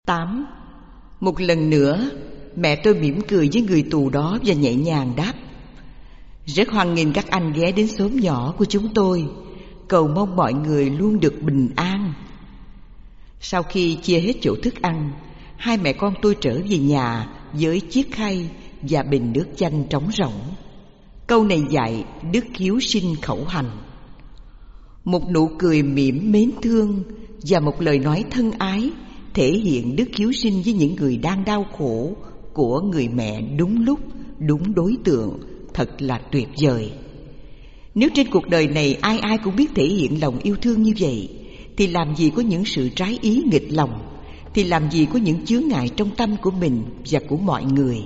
8. Một lần nữa, mẹ tôi mỉm cười với người tù đó và nhẹ nhàng đáp: rất hoan nghênh các anh ghé đến xóm nhỏ của chúng tôi. Cầu mong mọi người luôn được bình an. Sau khi chia hết chỗ thức ăn, hai mẹ con tôi trở về nhà với chiếc khay và bình nước chanh trống rỗng. Câu này dạy đức hiếu sinh khẩu hành. Một nụ cười mỉm mến thương và một lời nói thân ái thể hiện đức hiếu sinh với những người đang đau khổ của người mẹ đúng lúc, đúng đối tượng, thật là tuyệt vời. Nếu trên cuộc đời này ai ai cũng biết thể hiện lòng yêu thương như vậy, thì làm gì có những sự trái ý nghịch lòng, thì làm gì có những chướng ngại trong tâm của mình và của mọi người.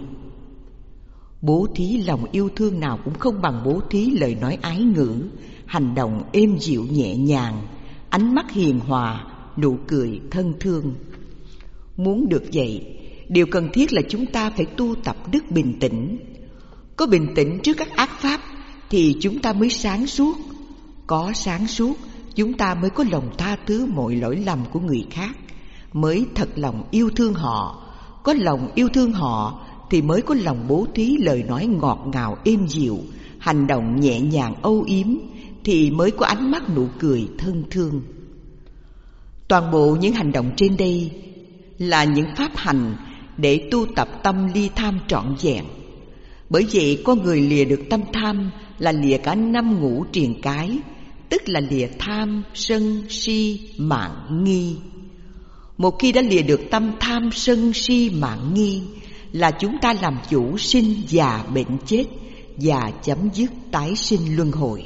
Bố thí lòng yêu thương nào cũng không bằng bố thí lời nói ái ngữ, hành động êm dịu nhẹ nhàng, ánh mắt hiền hòa, nụ cười thân thương. Muốn được vậy, điều cần thiết là chúng ta phải tu tập đức bình tĩnh. Có bình tĩnh trước các ác pháp thì chúng ta mới sáng suốt. Có sáng suốt, chúng ta mới có lòng tha thứ mọi lỗi lầm của người khác, mới thật lòng yêu thương họ. Có lòng yêu thương họ thì mới có lòng bố thí lời nói ngọt ngào êm dịu, hành động nhẹ nhàng âu yếm, thì mới có ánh mắt nụ cười thân thương. Toàn bộ những hành động trên đây là những pháp hành để tu tập tâm ly tham trọn vẹn. Bởi vậy con người lìa được tâm tham là lìa cả 5 ngũ triền cái, tức là lìa tham, sân, si, mạn, nghi. Một khi đã lìa được tâm tham, sân, si, mạn, nghi, là chúng ta làm chủ sinh già bệnh chết và chấm dứt tái sinh luân hồi.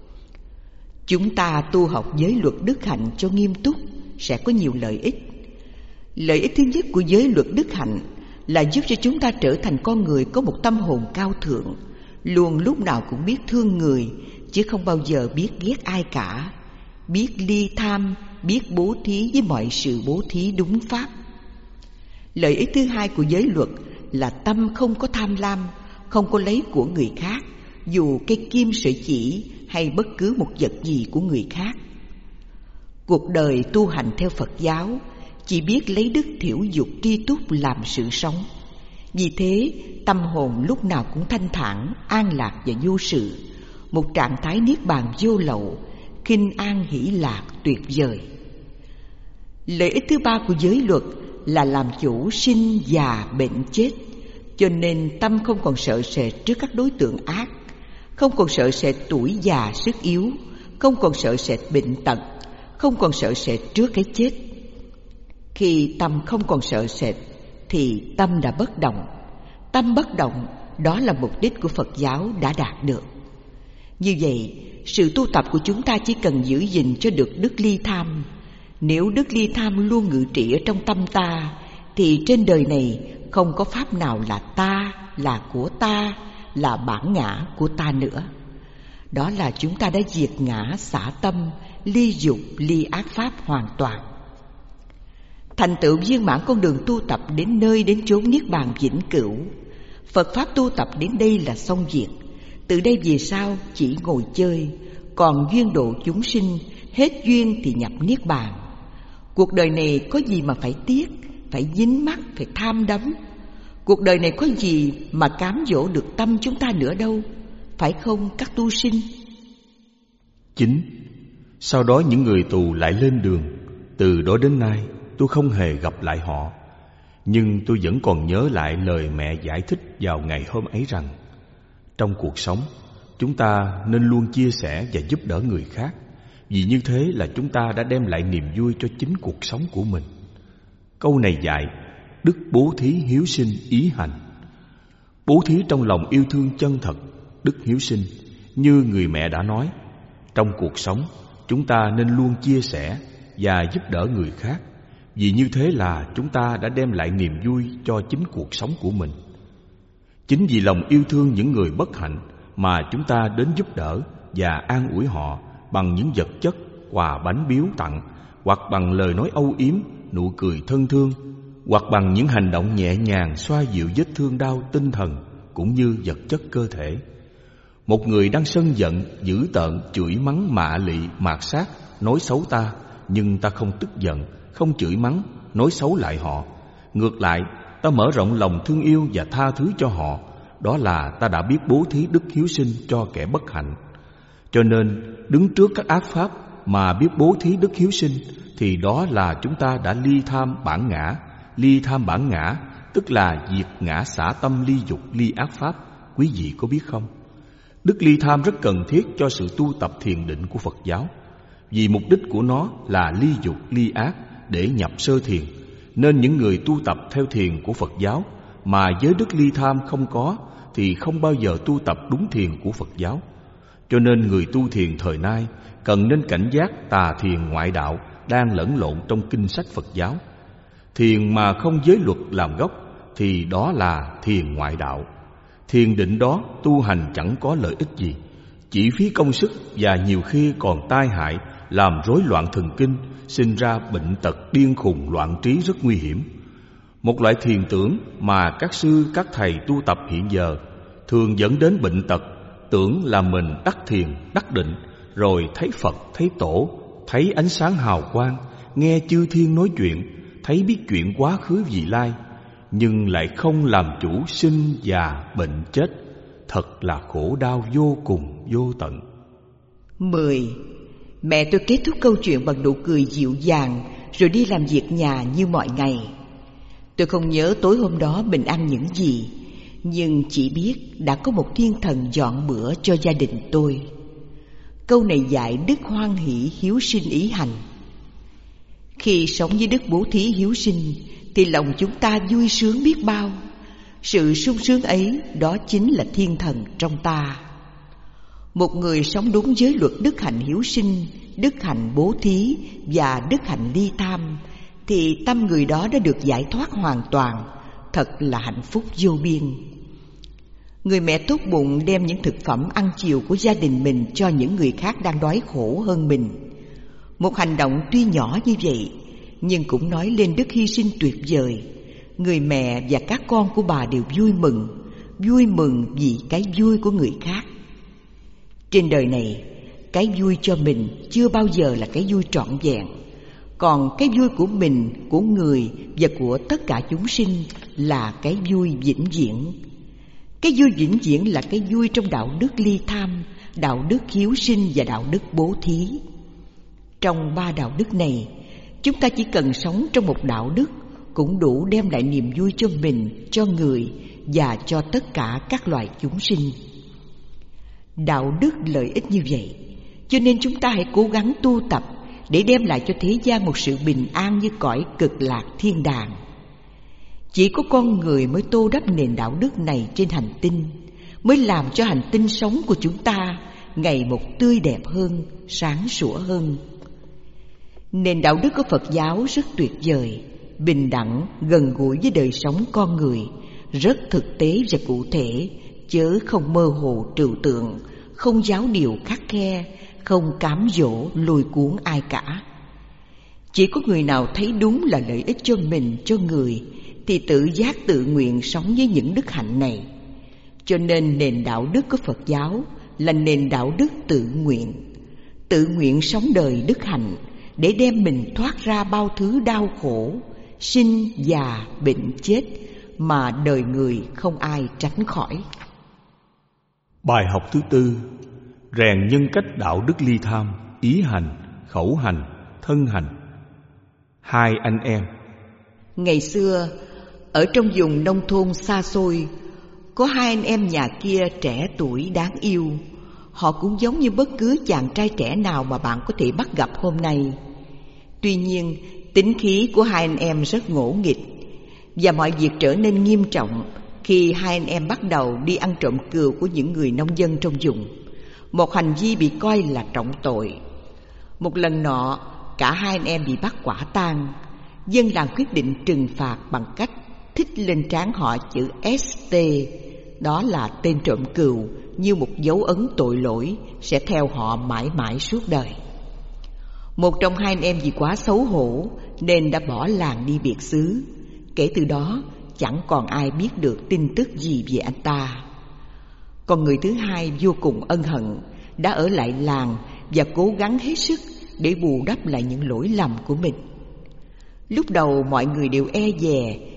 Chúng ta tu học giới luật đức hạnh cho nghiêm túc sẽ có nhiều lợi ích. Lợi ích thứ nhất của giới luật đức hạnh là giúp cho chúng ta trở thành con người có một tâm hồn cao thượng, luôn lúc nào cũng biết thương người, chứ không bao giờ biết ghét ai cả, biết ly tham, biết bố thí với mọi sự bố thí đúng pháp. Lợi ích thứ hai của giới luật là tâm không có tham lam, không có lấy của người khác, dù cây kim sợi chỉ hay bất cứ một vật gì của người khác. Cuộc đời tu hành theo Phật giáo chỉ biết lấy đức thiểu dục tri túc làm sự sống. Vì thế tâm hồn lúc nào cũng thanh thản, an lạc và vô sự, một trạng thái niết bàn vô lậu, khinh an hỷ lạc tuyệt vời. Lợi ích thứ ba của giới luật là làm chủ sinh già bệnh chết, cho nên tâm không còn sợ sệt trước các đối tượng ác, không còn sợ sệt tuổi già sức yếu, không còn sợ sệt bệnh tật, không còn sợ sệt trước cái chết. Khi tâm không còn sợ sệt thì tâm đã bất động. Tâm bất động, đó là mục đích của Phật giáo đã đạt được. Như vậy, sự tu tập của chúng ta chỉ cần giữ gìn cho được đức ly tham. Nếu đức ly tham luôn ngự trị ở trong tâm ta, thì trên đời này không có pháp nào là ta, là của ta, là bản ngã của ta nữa. Đó là chúng ta đã diệt ngã xả tâm, ly dục, ly ác pháp hoàn toàn. Thành tựu viên mãn con đường tu tập đến nơi đến chốn niết bàn vĩnh cửu. Phật pháp tu tập đến đây là xong việc. Từ đây về sau chỉ ngồi chơi, còn duyên độ chúng sinh, hết duyên thì nhập niết bàn. Cuộc đời này có gì mà phải tiếc, phải dính mắc, phải tham đắm. Cuộc đời này có gì mà cám dỗ được tâm chúng ta nữa đâu, phải không các tu sinh? 9. Sau đó những người tù lại lên đường. Từ đó đến nay tôi không hề gặp lại họ, nhưng tôi vẫn còn nhớ lại lời mẹ giải thích vào ngày hôm ấy rằng trong cuộc sống chúng ta nên luôn chia sẻ và giúp đỡ người khác, vì như thế là chúng ta đã đem lại niềm vui cho chính cuộc sống của mình. Câu này dạy đức bố thí hiếu sinh ý hành. Bố thí trong lòng yêu thương chân thật, đức hiếu sinh. Như người mẹ đã nói, trong cuộc sống chúng ta nên luôn chia sẻ và giúp đỡ người khác, vì như thế là chúng ta đã đem lại niềm vui cho chính cuộc sống của mình. Chính vì lòng yêu thương những người bất hạnh mà chúng ta đến giúp đỡ và an ủi họ bằng những vật chất, quà bánh biếu tặng, hoặc bằng lời nói âu yếm, nụ cười thân thương, hoặc bằng những hành động nhẹ nhàng xoa dịu vết thương đau tinh thần cũng như vật chất cơ thể. Một người đang sân giận, dữ tợn, chửi mắng, mạ lị, mạt sát, nói xấu ta, nhưng ta không tức giận, không chửi mắng, nói xấu lại họ, Ngược lại, ta mở rộng lòng thương yêu và tha thứ cho họ. Đó là ta đã biết bố thí đức hiếu sinh cho kẻ bất hạnh. Cho nên, đứng trước các ác pháp mà biết bố thí đức hiếu sinh, thì đó là chúng ta đã ly tham bản ngã. Ly tham bản ngã tức là diệt ngã xả tâm ly dục ly ác pháp. Quý vị có biết không? Đức ly tham rất cần thiết cho sự tu tập thiền định của Phật giáo. Vì mục đích của nó là ly dục ly ác để nhập sơ thiền. Nên những người tu tập theo thiền của Phật giáo mà giới đức ly tham không có thì không bao giờ tu tập đúng thiền của Phật giáo. Cho nên người tu thiền thời nay cần nên cảnh giác tà thiền ngoại đạo đang lẫn lộn trong kinh sách Phật giáo. Thiền mà không giới luật làm gốc thì đó là thiền ngoại đạo. Thiền định đó tu hành chẳng có lợi ích gì, chỉ phí công sức và nhiều khi còn tai hại, làm rối loạn thần kinh, sinh ra bệnh tật điên khùng loạn trí rất nguy hiểm. Một loại thiền tưởng mà các sư các thầy tu tập hiện giờ thường dẫn đến bệnh tật, tưởng là mình đắc thiền đắc định, rồi thấy Phật thấy Tổ, thấy ánh sáng hào quang, nghe chư thiên nói chuyện, thấy biết chuyện quá khứ vị lai, nhưng lại không làm chủ sinh già bệnh chết. Thật là khổ đau vô cùng vô tận. 10. Mẹ tôi kết thúc câu chuyện bằng nụ cười dịu dàng, rồi đi làm việc nhà như mọi ngày. Tôi không nhớ tối hôm đó mình ăn những gì, nhưng chỉ biết đã có một thiên thần dọn bữa cho gia đình tôi. Câu này dạy đức hoan hỷ hiếu sinh ý hành. Khi sống với đức bố thí hiếu sinh thì lòng chúng ta vui sướng biết bao. Sự sung sướng ấy đó chính là thiên thần trong ta. Một người sống đúng với luật đức hạnh hiếu sinh, đức hạnh bố thí và đức hạnh ly tham thì tâm người đó đã được giải thoát hoàn toàn. Thật là hạnh phúc vô biên. Người mẹ tốt bụng đem những thực phẩm ăn chiều của gia đình mình cho những người khác đang đói khổ hơn mình. Một hành động tuy nhỏ như vậy nhưng cũng nói lên đức hy sinh tuyệt vời. Người mẹ và các con của bà đều vui mừng vì cái vui của người khác. Trên đời này, cái vui cho mình chưa bao giờ là cái vui trọn vẹn. Còn cái vui của mình, của người và của tất cả chúng sinh là cái vui vĩnh viễn. Cái vui vĩnh viễn là cái vui trong đạo đức ly tham, đạo đức hiếu sinh và đạo đức bố thí. Trong 3 đạo đức này, chúng ta chỉ cần sống trong một đạo đức cũng đủ đem lại niềm vui cho mình, cho người và cho tất cả các loài chúng sinh. Đạo đức lợi ích như vậy, cho nên chúng ta hãy cố gắng tu tập để đem lại cho thế gian một sự bình an như cõi cực lạc thiên đàng. Chỉ có con người mới tô đắp nền đạo đức này trên hành tinh, mới làm cho hành tinh sống của chúng ta ngày một tươi đẹp hơn, sáng sủa hơn. Nền đạo đức của Phật giáo rất tuyệt vời, bình đẳng, gần gũi với đời sống con người, rất thực tế và cụ thể, chớ không mơ hồ trừu tượng, không giáo điều khắt khe, không cám dỗ lôi cuốn ai cả. Chỉ có người nào thấy đúng là lợi ích cho mình, cho người thì tự giác tự nguyện sống với những đức hạnh này. Cho nên nền đạo đức của Phật giáo là nền đạo đức tự nguyện sống đời đức hạnh để đem mình thoát ra bao thứ đau khổ, sinh, già, bệnh, chết mà đời người không ai tránh khỏi. Bài học thứ 4: rèn nhân cách đạo đức ly tham, ý hành, khẩu hành, thân hành. 2 anh em. Ngày xưa, ở trong vùng nông thôn xa xôi, có 2 anh em nhà kia trẻ tuổi đáng yêu. Họ cũng giống như bất cứ chàng trai trẻ nào mà bạn có thể bắt gặp hôm nay. Tuy nhiên, tính khí của 2 anh em rất ngỗ nghịch, và mọi việc trở nên nghiêm trọng khi 2 anh em bắt đầu đi ăn trộm cừu của những người nông dân trong vùng, một hành vi bị coi là trọng tội. Một lần nọ, cả 2 anh em bị bắt quả tang. Dân làng quyết định trừng phạt bằng cách thích lên trán họ chữ ST, đó là tên trộm cừu, như một dấu ấn tội lỗi sẽ theo họ mãi mãi suốt đời. Một trong 2 anh em vì quá xấu hổ nên đã bỏ làng đi biệt xứ. Kể từ đó chẳng còn ai biết được tin tức gì về anh ta. Còn người thứ hai vô cùng ân hận, đã ở lại làng và cố gắng hết sức để bù đắp lại những lỗi lầm của mình. Lúc đầu mọi người đều e dè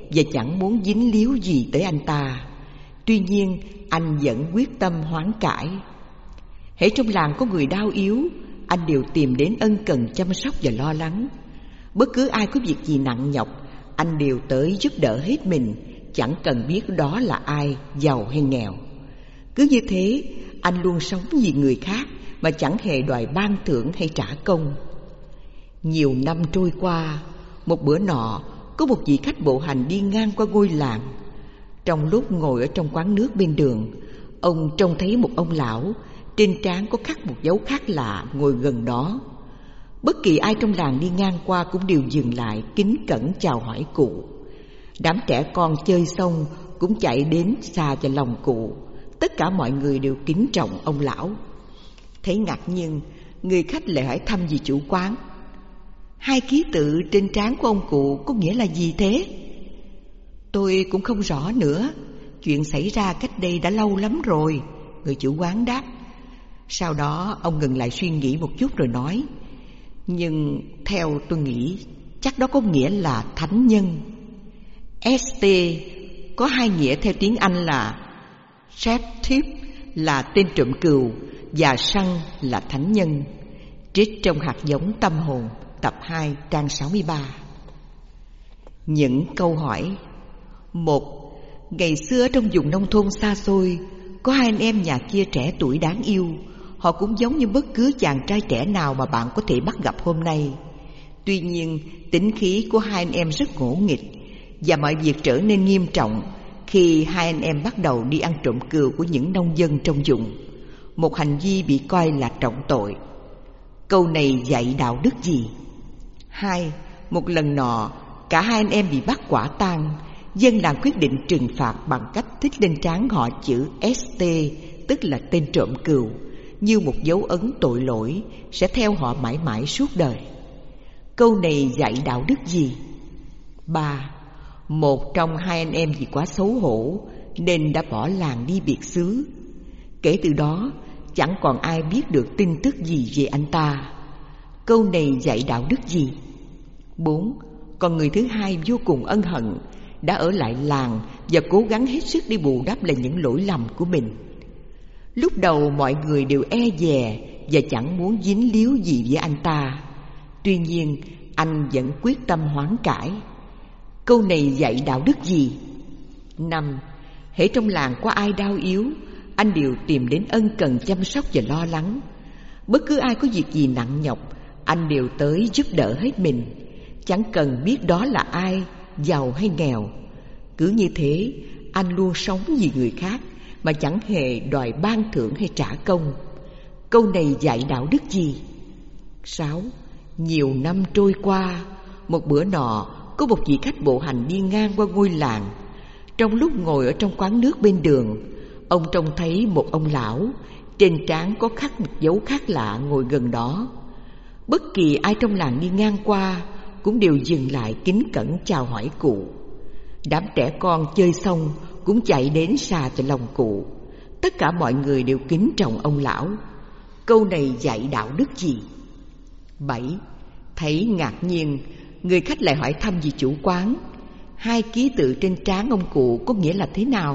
và chẳng muốn dính líu gì tới anh ta. Tuy nhiên anh vẫn quyết tâm hoán cải. Hễ trong làng có người đau yếu, anh đều tìm đến ân cần chăm sóc và lo lắng. Bất cứ ai có việc gì nặng nhọc, anh đều tới giúp đỡ hết mình, chẳng cần biết đó là ai, giàu hay nghèo. Cứ như thế, anh luôn sống vì người khác mà chẳng hề đòi ban thưởng hay trả công. Nhiều năm trôi qua, một bữa nọ, có một vị khách bộ hành đi ngang qua ngôi làng. Trong lúc ngồi ở trong quán nước bên đường, ông trông thấy một ông lão, trên trán có khắc một dấu khác lạ ngồi gần đó. Bất kỳ ai trong làng đi ngang qua cũng đều dừng lại kính cẩn chào hỏi cụ. Đám trẻ con chơi xong cũng chạy đến xà vào lòng cụ. Tất cả mọi người đều kính trọng ông lão. Thấy ngạc nhiên, người khách lại hỏi thăm vị chủ quán: "Hai ký tự trên trán của ông cụ có nghĩa là gì thế?" "Tôi cũng không rõ nữa, chuyện xảy ra cách đây đã lâu lắm rồi," người chủ quán đáp. Sau đó ông ngừng lại suy nghĩ một chút rồi nói: "Nhưng theo tôi nghĩ, chắc đó có nghĩa là thánh nhân. ST có hai nghĩa theo tiếng Anh là Sheptip là tên trộm cừu và Săn là thánh nhân." Trích trong Hạt giống tâm hồn, tập 2, trang 63. Những câu hỏi. 1. Ngày xưa trong vùng nông thôn xa xôi, có hai anh em nhà kia trẻ tuổi đáng yêu. Họ cũng giống như bất cứ chàng trai trẻ nào mà bạn có thể bắt gặp hôm nay. Tuy nhiên, tính khí của hai anh em rất ngỗ nghịch, và mọi việc trở nên nghiêm trọng khi hai anh em bắt đầu đi ăn trộm cừu của những nông dân trong vùng, một hành vi bị coi là trọng tội. Câu này dạy đạo đức gì? 2. Một lần nọ, cả hai anh em bị bắt quả tang. Dân làng quyết định trừng phạt bằng cách thích lên trán họ chữ ST, tức là tên trộm cừu, như một dấu ấn tội lỗi sẽ theo họ mãi mãi suốt đời. Câu này dạy đạo đức gì? 3. Một trong hai anh em vì quá xấu hổ nên đã bỏ làng đi biệt xứ. Kể từ đó, chẳng còn ai biết được tin tức gì về anh ta. Câu này dạy đạo đức gì? 4. Còn người thứ hai vô cùng ân hận, đã ở lại làng và cố gắng hết sức đi bù đắp lại những lỗi lầm của mình. Lúc đầu mọi người đều e dè và chẳng muốn dính líu gì với anh ta. Tuy nhiên, anh vẫn quyết tâm hoán cải. Câu này dạy đạo đức gì? 5. Hễ trong làng có ai đau yếu, anh đều tìm đến ân cần chăm sóc và lo lắng. Bất cứ ai có việc gì nặng nhọc, anh đều tới giúp đỡ hết mình, chẳng cần biết đó là ai, giàu hay nghèo. Cứ như thế, anh luôn sống vì người khác mà chẳng hề đòi ban thưởng hay trả công. Câu này dạy đạo đức gì? 6. Nhiều năm trôi qua, một bữa nọ, có một vị khách bộ hành đi ngang qua ngôi làng. Trong lúc ngồi ở trong quán nước bên đường, ông trông thấy một ông lão, trên trán có khắc một dấu khác lạ ngồi gần đó. Bất kỳ ai trong làng đi ngang qua cũng đều dừng lại kính cẩn chào hỏi cụ. Đám trẻ con chơi xong cũng chạy đến xà vào lòng cụ. Tất cả mọi người đều kính trọng ông lão. Câu này dạy đạo đức gì? 7. Thấy ngạc nhiên, người khách lại hỏi thăm vị chủ quán: hai ký tự trên trán ông cụ có nghĩa là thế nào?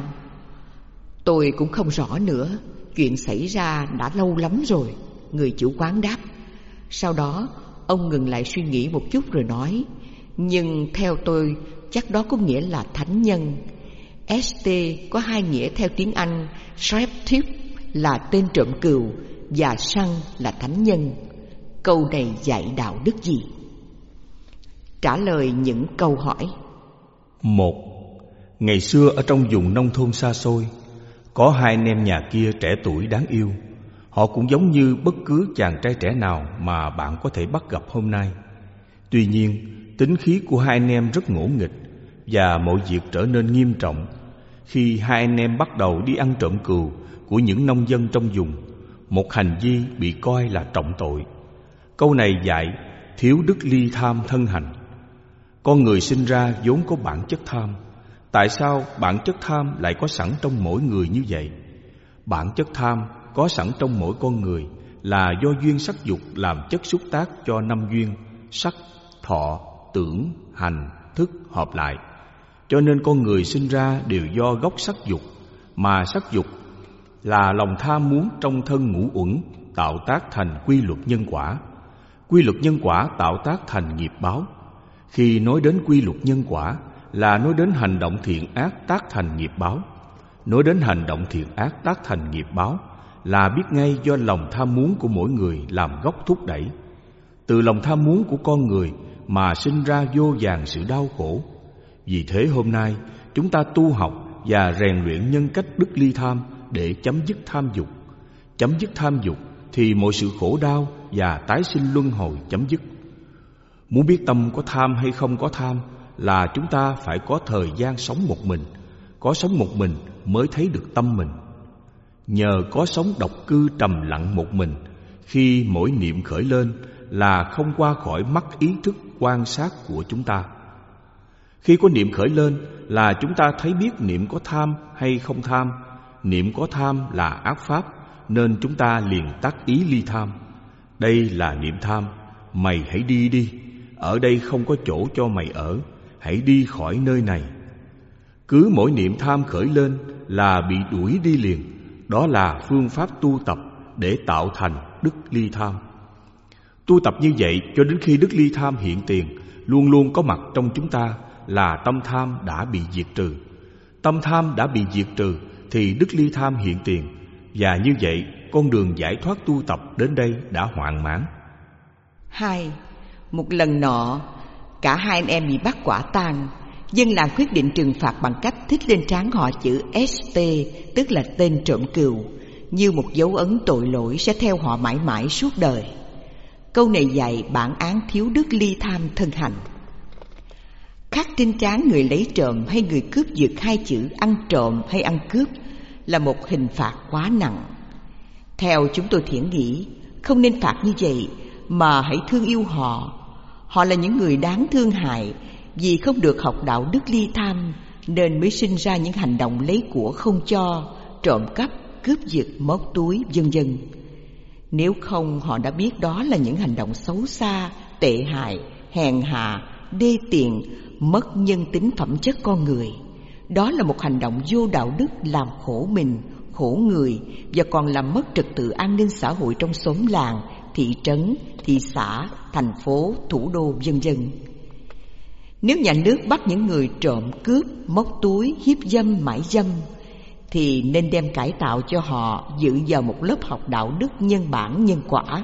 Tôi cũng không rõ nữa, chuyện xảy ra đã lâu lắm rồi, người chủ quán đáp. Sau đó ông ngừng lại suy nghĩ một chút rồi nói: nhưng theo tôi, chắc đó có nghĩa là thánh nhân. ST có hai nghĩa theo tiếng Anh, Sheptip là tên trộm cừu và Săn là thánh nhân. Câu này dạy đạo đức gì? Trả lời những câu hỏi. 1. Ngày xưa ở trong vùng nông thôn xa xôi, có hai anh em nhà kia trẻ tuổi đáng yêu. Họ cũng giống như bất cứ chàng trai trẻ nào mà bạn có thể bắt gặp hôm nay. Tuy nhiên, tính khí của hai anh em rất ngỗ nghịch, và mọi việc trở nên nghiêm trọng khi hai anh em bắt đầu đi ăn trộm cừu của những nông dân trong vùng, một hành vi bị coi là trọng tội. Câu này dạy thiếu đức ly tham thân hành. Con người sinh ra vốn có bản chất tham. Tại sao bản chất tham lại có sẵn trong mỗi người như vậy? Bản chất tham có sẵn trong mỗi con người là do duyên sắc dục làm chất xúc tác cho năm duyên sắc, thọ, tưởng, hành, thức hợp lại. Cho nên con người sinh ra đều do gốc sắc dục, mà sắc dục là lòng tham muốn trong thân ngũ uẩn tạo tác thành quy luật nhân quả. Quy luật nhân quả tạo tác thành nghiệp báo. Khi nói đến quy luật nhân quả là nói đến hành động thiện ác tác thành nghiệp báo. Nói đến hành động thiện ác tác thành nghiệp báo là biết ngay do lòng tham muốn của mỗi người làm gốc thúc đẩy. Từ lòng tham muốn của con người mà sinh ra vô vàn sự đau khổ. Vì thế hôm nay chúng ta tu học và rèn luyện nhân cách đức ly tham để chấm dứt tham dục. Chấm dứt tham dục thì mọi sự khổ đau và tái sinh luân hồi chấm dứt. Muốn biết tâm có tham hay không có tham là chúng ta phải có thời gian sống một mình. Có sống một mình mới thấy được tâm mình. Nhờ có sống độc cư trầm lặng một mình, khi mỗi niệm khởi lên là không qua khỏi mắt ý thức quan sát của chúng ta. Khi có niệm khởi lên là chúng ta thấy biết niệm có tham hay không tham. Niệm có tham là ác pháp, nên chúng ta liền tác ý ly tham. Đây là niệm tham, mày hãy đi đi, ở đây không có chỗ cho mày ở, hãy đi khỏi nơi này. Cứ mỗi niệm tham khởi lên là bị đuổi đi liền. Đó là phương pháp tu tập để tạo thành đức ly tham. Tu tập như vậy cho đến khi đức ly tham hiện tiền, luôn luôn có mặt trong chúng ta, là tâm tham đã bị diệt trừ. Tâm tham đã bị diệt trừ thì đức ly tham hiện tiền. Và như vậy con đường giải thoát tu tập đến đây đã hoàn mãn. 2. Một lần nọ, cả hai anh em bị bắt quả tang. Dân làng quyết định trừng phạt bằng cách thích lên trán họ chữ ST, tức là tên trộm cừu, như một dấu ấn tội lỗi sẽ theo họ mãi mãi suốt đời. Câu này dạy bản án thiếu đức ly tham thân hành. Khắc trên trán người lấy trộm hay người cướp giật hai chữ ăn trộm hay ăn cướp là một hình phạt quá nặng. Theo chúng tôi thiển nghĩ, không nên phạt như vậy, mà hãy thương yêu họ. Họ là những người đáng thương hại, vì không được học đạo đức ly tham nên mới sinh ra những hành động lấy của không cho, trộm cắp, cướp giật, móc túi, vân vân. Nếu không, họ đã biết đó là những hành động xấu xa, tệ hại, hèn hạ, đê tiện, mất nhân tính phẩm chất con người. Đó là một hành động vô đạo đức, làm khổ mình, khổ người, và còn làm mất trật tự an ninh xã hội trong xóm làng, thị trấn, thị xã, thành phố, thủ đô, vân vân. Nếu nhà nước bắt những người trộm cướp, móc túi, hiếp dâm, mãi dâm, thì nên đem cải tạo cho họ dự vào một lớp học đạo đức nhân bản nhân quả.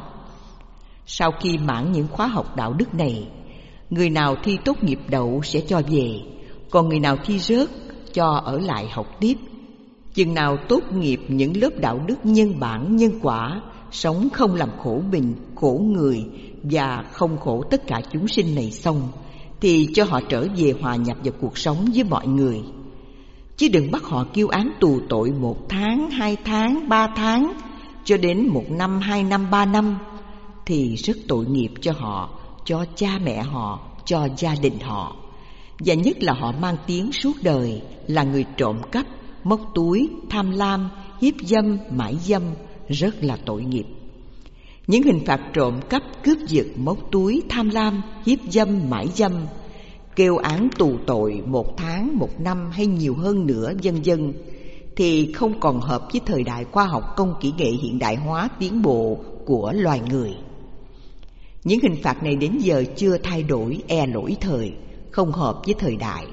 Sau khi mãn những khóa học đạo đức này, người nào thi tốt nghiệp đậu sẽ cho về, còn người nào thi rớt cho ở lại học tiếp. Chừng nào tốt nghiệp những lớp đạo đức nhân bản nhân quả, sống không làm khổ mình, khổ người và không khổ tất cả chúng sinh này xong, thì cho họ trở về hòa nhập vào cuộc sống với mọi người. Chứ đừng bắt họ kêu án tù tội 1 tháng, 2 tháng, 3 tháng, cho đến 1 năm, 2 năm, 3 năm, thì rất tội nghiệp cho họ, cho cha mẹ họ, cho gia đình họ. Và nhất là họ mang tiếng suốt đời là người trộm cắp, móc túi, tham lam, hiếp dâm, mãi dâm, rất là tội nghiệp. Những hình phạt trộm cắp, cướp giật, móc túi, tham lam, hiếp dâm, mãi dâm, kêu án tù tội 1 tháng, 1 năm hay nhiều hơn nữa, vân vân, thì không còn hợp với thời đại khoa học công kỹ nghệ hiện đại hóa tiến bộ của loài người. Những hình phạt này đến giờ chưa thay đổi, lỗi thời, không hợp với thời đại.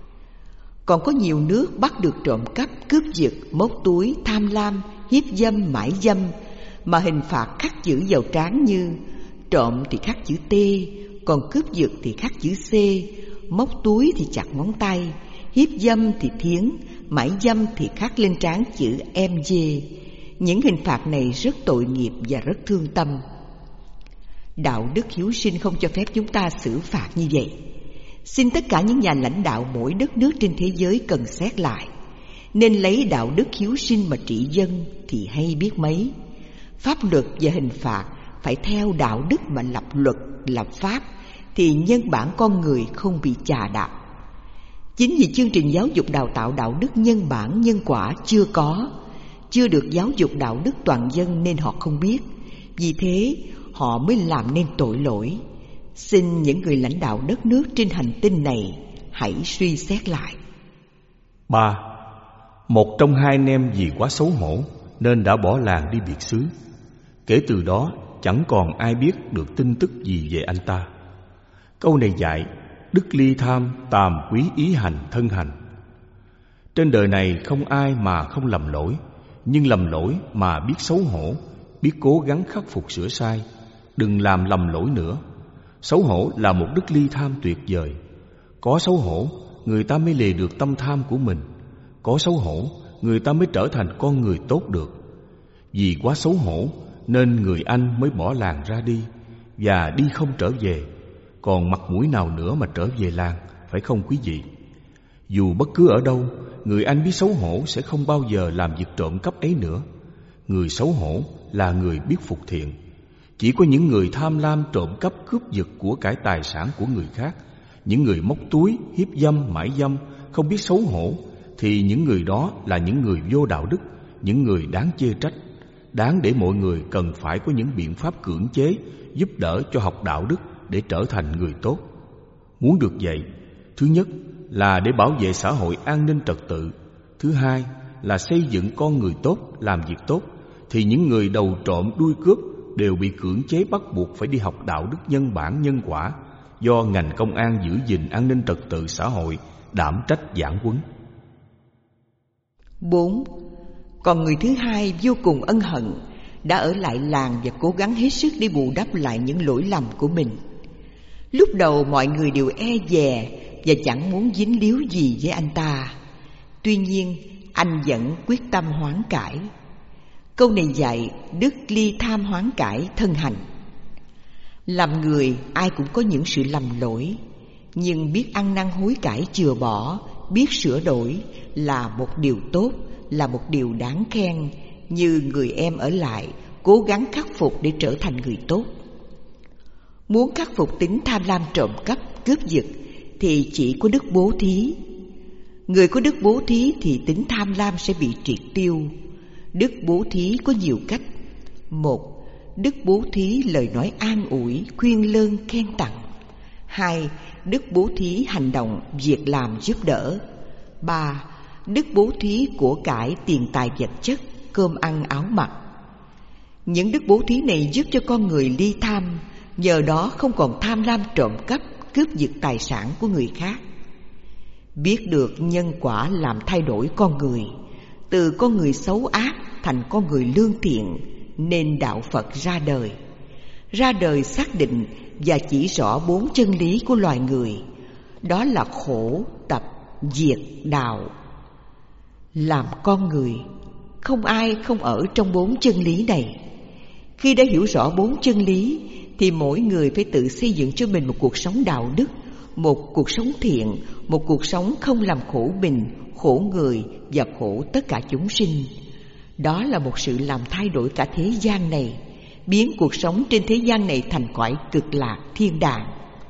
Còn có nhiều nước bắt được trộm cắp, cướp giật, móc túi, tham lam, hiếp dâm, mãi dâm mà hình phạt khắc chữ vào trán như trộm thì khắc chữ T, còn cướp giật thì khắc chữ C, móc túi thì chặt ngón tay, hiếp dâm thì thiến, mãi dâm thì khắc lên trán chữ MG. Những hình phạt này rất tội nghiệp và rất thương tâm. Đạo đức hiếu sinh không cho phép chúng ta xử phạt như vậy. Xin tất cả những nhà lãnh đạo mỗi đất nước trên thế giới cần xét lại, nên lấy đạo đức hiếu sinh mà trị dân thì hay biết mấy. Pháp luật và hình phạt phải theo đạo đức mà lập luật, lập pháp, thì nhân bản con người không bị chà đạp. Chính vì chương trình giáo dục đào tạo đạo đức nhân bản nhân quả chưa được giáo dục đạo đức toàn dân nên họ không biết. Vì thế họ mới làm nên tội lỗi. Xin những người lãnh đạo đất nước trên hành tinh này hãy suy xét lại. 3. Một trong hai anh em vì quá xấu hổ nên đã bỏ làng đi biệt xứ. Kể từ đó chẳng còn ai biết được tin tức gì về anh ta. Câu này dạy đức ly tham, tàm quý ý hành, thân hành. Trên đời này không ai mà không lầm lỗi, nhưng lầm lỗi mà biết xấu hổ, biết cố gắng khắc phục sửa sai, đừng làm lầm lỗi nữa. Xấu hổ là một đức ly tham tuyệt vời. Có xấu hổ, người ta mới lìa được tâm tham của mình. Có xấu hổ, người ta mới trở thành con người tốt được. Vì quá xấu hổ nên người anh mới bỏ làng ra đi và đi không trở về. Còn mặt mũi nào nữa mà trở về làng, phải không quý vị? Dù bất cứ ở đâu, người anh biết xấu hổ sẽ không bao giờ làm việc trộm cắp ấy nữa. Người xấu hổ là người biết phục thiện. Chỉ có những người tham lam trộm cắp cướp giật của cải tài sản của người khác, những người móc túi, hiếp dâm, mãi dâm, không biết xấu hổ, thì những người đó là những người vô đạo đức, những người đáng chê trách, đáng để mọi người cần phải có những biện pháp cưỡng chế, giúp đỡ cho học đạo đức để trở thành người tốt. Muốn được vậy, thứ nhất là để bảo vệ xã hội an ninh trật tự, thứ hai là xây dựng con người tốt, làm việc tốt, thì những người đầu trộm đuôi cướp đều bị cưỡng chế bắt buộc phải đi học đạo đức nhân bản nhân quả do ngành công an giữ gìn an ninh trật tự xã hội đảm trách giảng huấn. 4. Còn người thứ hai vô cùng ân hận, đã ở lại làng và cố gắng hết sức để bù đắp lại những lỗi lầm của mình. Lúc đầu mọi người đều e dè và chẳng muốn dính líu gì với anh ta. Tuy nhiên anh vẫn quyết tâm hoán cải. Câu này dạy đức ly tham hoán cải, thân hành. Làm người ai cũng có những sự lầm lỗi, nhưng biết ăn năn hối cải chừa bỏ, biết sửa đổi là một điều tốt, là một điều đáng khen. Như người em ở lại cố gắng khắc phục để trở thành người tốt. Muốn khắc phục tính tham lam trộm cắp, cướp giật thì chỉ có đức bố thí. Người có đức bố thí thì tính tham lam sẽ bị triệt tiêu. Đức bố thí có nhiều cách. 1. Đức bố thí lời nói an ủi, khuyên lơn, khen tặng. 2. Đức bố thí hành động, việc làm giúp đỡ. 3. Đức bố thí của cải, tiền tài vật chất, cơm ăn áo mặc. Những đức bố thí này giúp cho con người ly tham, nhờ đó không còn tham lam trộm cắp, cướp giật tài sản của người khác. Biết được nhân quả làm thay đổi con người, từ con người xấu ác thành con người lương thiện, nên đạo Phật ra đời. Ra đời xác định và chỉ rõ 4 chân lý của loài người, đó là khổ, tập, diệt, đạo. Làm con người, không ai không ở trong 4 chân lý này. Khi đã hiểu rõ 4 chân lý thì mỗi người phải tự xây dựng cho mình một cuộc sống đạo đức, một cuộc sống thiện, một cuộc sống không làm khổ mình, khổ người và khổ tất cả chúng sinh. Đó là một sự làm thay đổi cả thế gian này, biến cuộc sống trên thế gian này thành cõi cực lạc thiên đàng.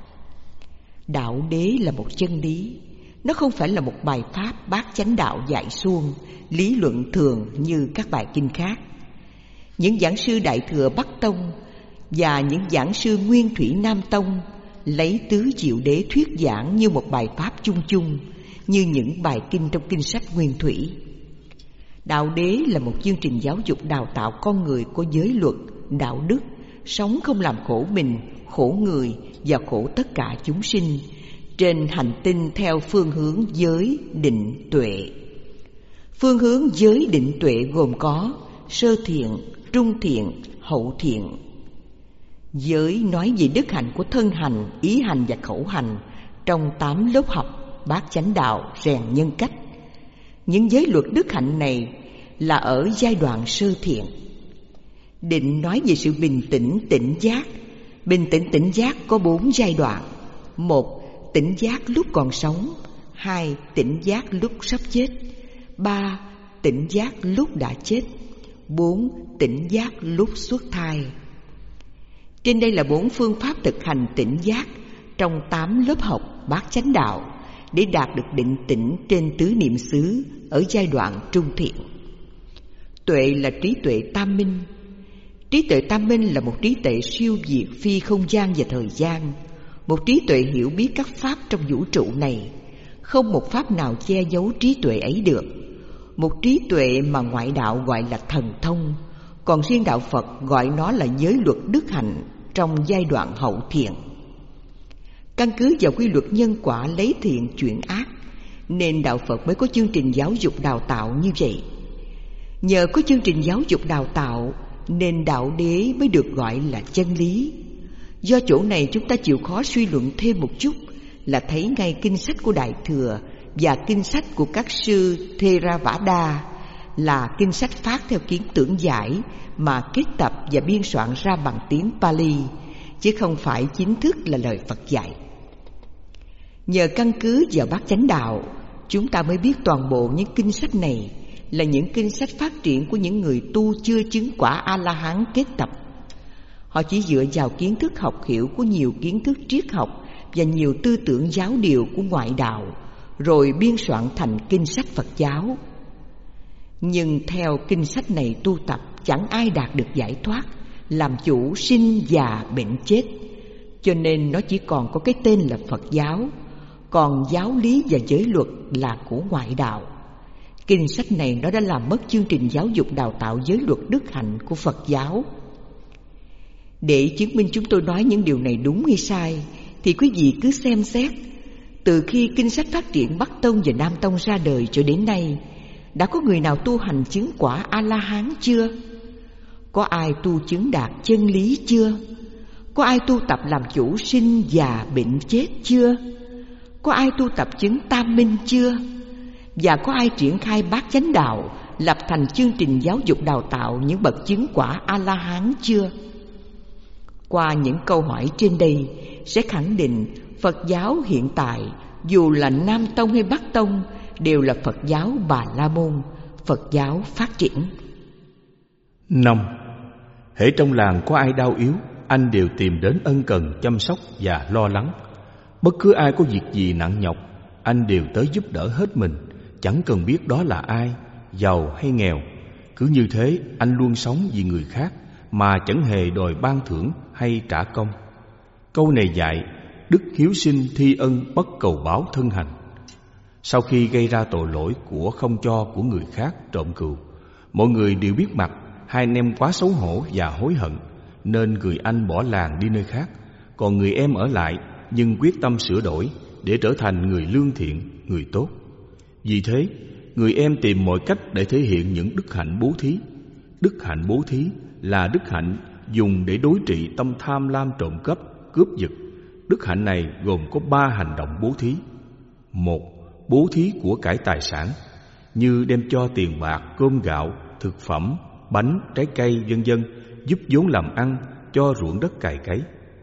Đạo đế là một chân lý, nó không phải là một bài pháp bát chánh đạo dạy suông, lý luận thường như các bài kinh khác. Những giảng sư Đại Thừa Bắc Tông và những giảng sư Nguyên Thủy Nam Tông lấy tứ diệu đế thuyết giảng như một bài pháp chung chung, như những bài kinh trong kinh sách Nguyên Thủy. Đạo đế là một chương trình giáo dục đào tạo con người có giới luật, đạo đức, sống không làm khổ mình, khổ người và khổ tất cả chúng sinh, trên hành tinh theo phương hướng giới, định, tuệ. Phương hướng giới, định, tuệ gồm có sơ thiện, trung thiện, hậu thiện. Giới nói về đức hạnh của thân hành, ý hành và khẩu hành trong 8 lớp học bát chánh đạo rèn nhân cách. Những giới luật đức hạnh này là ở giai đoạn sơ thiện. Định nói về sự bình tĩnh, tỉnh giác. Bình tĩnh, tỉnh giác có 4 giai đoạn. 1. Tỉnh giác lúc còn sống. 2. Tỉnh giác lúc sắp chết. 3. Tỉnh giác lúc đã chết. 4. Tỉnh giác lúc xuất thai. Trên đây là 4 phương pháp thực hành tỉnh giác trong 8 lớp học bát chánh đạo để đạt được định tĩnh trên tứ niệm xứ ở giai đoạn trung thiện. Tuệ là trí tuệ tam minh. Trí tuệ tam minh là một trí tuệ siêu việt phi không gian và thời gian, một trí tuệ hiểu biết các pháp trong vũ trụ này, Không một pháp nào che giấu trí tuệ ấy được. Một trí tuệ mà ngoại đạo gọi là thần thông, còn riêng đạo Phật gọi nó là giới luật đức hạnh trong giai đoạn hậu thiện. Căn cứ vào quy luật nhân quả lấy thiện chuyển ác, nên đạo Phật mới có chương trình giáo dục đào tạo như vậy. Nhờ có chương trình giáo dục đào tạo nên đạo đế mới được gọi là chân lý. Do chỗ này chúng ta chịu khó suy luận thêm một chút là thấy ngay kinh sách của Đại Thừa và kinh sách của các sư Theravada là kinh sách phát theo kiến tưởng giải mà kết tập và biên soạn ra bằng tiếng Pali, chứ không phải chính thức là lời Phật dạy. Nhờ căn cứ vào bát chánh đạo, chúng ta mới biết toàn bộ những kinh sách này là những kinh sách phát triển của những người tu chưa chứng quả A-la-hán kết tập. Họ chỉ dựa vào kiến thức học hiểu của nhiều kiến thức triết học và nhiều tư tưởng giáo điều của ngoại đạo, rồi biên soạn thành kinh sách Phật giáo. Nhưng theo kinh sách này tu tập, chẳng ai đạt được giải thoát, làm chủ sinh già bệnh chết, cho nên nó chỉ còn có cái tên là Phật giáo, còn giáo lý và giới luật là của ngoại đạo. Kinh sách này nó đã làm mất chương trình giáo dục đào tạo giới luật đức hạnh của Phật giáo. Để chứng minh chúng tôi nói những điều này đúng hay sai, thì quý vị cứ xem xét. Từ khi kinh sách phát triển Bắc Tông và Nam Tông ra đời cho đến nay, đã có người nào tu hành chứng quả A-la-hán chưa? Có ai tu chứng đạt chân lý chưa? Có ai tu tập làm chủ sinh già bệnh chết chưa? Có ai tu tập chứng tam minh chưa? Và có ai triển khai bát chánh đạo, lập thành chương trình giáo dục đào tạo những bậc chứng quả A-la-hán chưa? Qua những câu hỏi trên đây sẽ khẳng định Phật giáo hiện tại, dù là Nam Tông hay Bắc Tông, đều là Phật giáo Bà La Môn, Phật giáo phát triển. 5. Hễ trong làng có ai đau yếu, anh đều tìm đến ân cần chăm sóc và lo lắng. Bất cứ ai có việc gì nặng nhọc, anh đều tới giúp đỡ hết mình, chẳng cần biết đó là ai, giàu hay nghèo. Cứ như thế, anh luôn sống vì người khác mà chẳng hề đòi ban thưởng hay trả công. Câu này dạy đức hiếu sinh thi ân bất cầu báo thân hành. Sau khi gây ra tội lỗi của không cho của người khác trộm cừu, mọi người đều biết mặt, hai anh em quá xấu hổ và hối hận, nên người anh bỏ làng đi nơi khác, còn người em ở lại nhưng quyết tâm sửa đổi để trở thành người lương thiện, người tốt. Vì thế, người em tìm mọi cách để thể hiện những đức hạnh bố thí. Đức hạnh bố thí là đức hạnh dùng để đối trị tâm tham lam trộm cắp, cướp giật. Đức hạnh này gồm có 3 hành động bố thí. 1. Bố thí của cải tài sản, như đem cho tiền bạc, cơm gạo, thực phẩm, bánh, trái cây vân vân, giúp vốn làm ăn, cho ruộng đất cày cấy.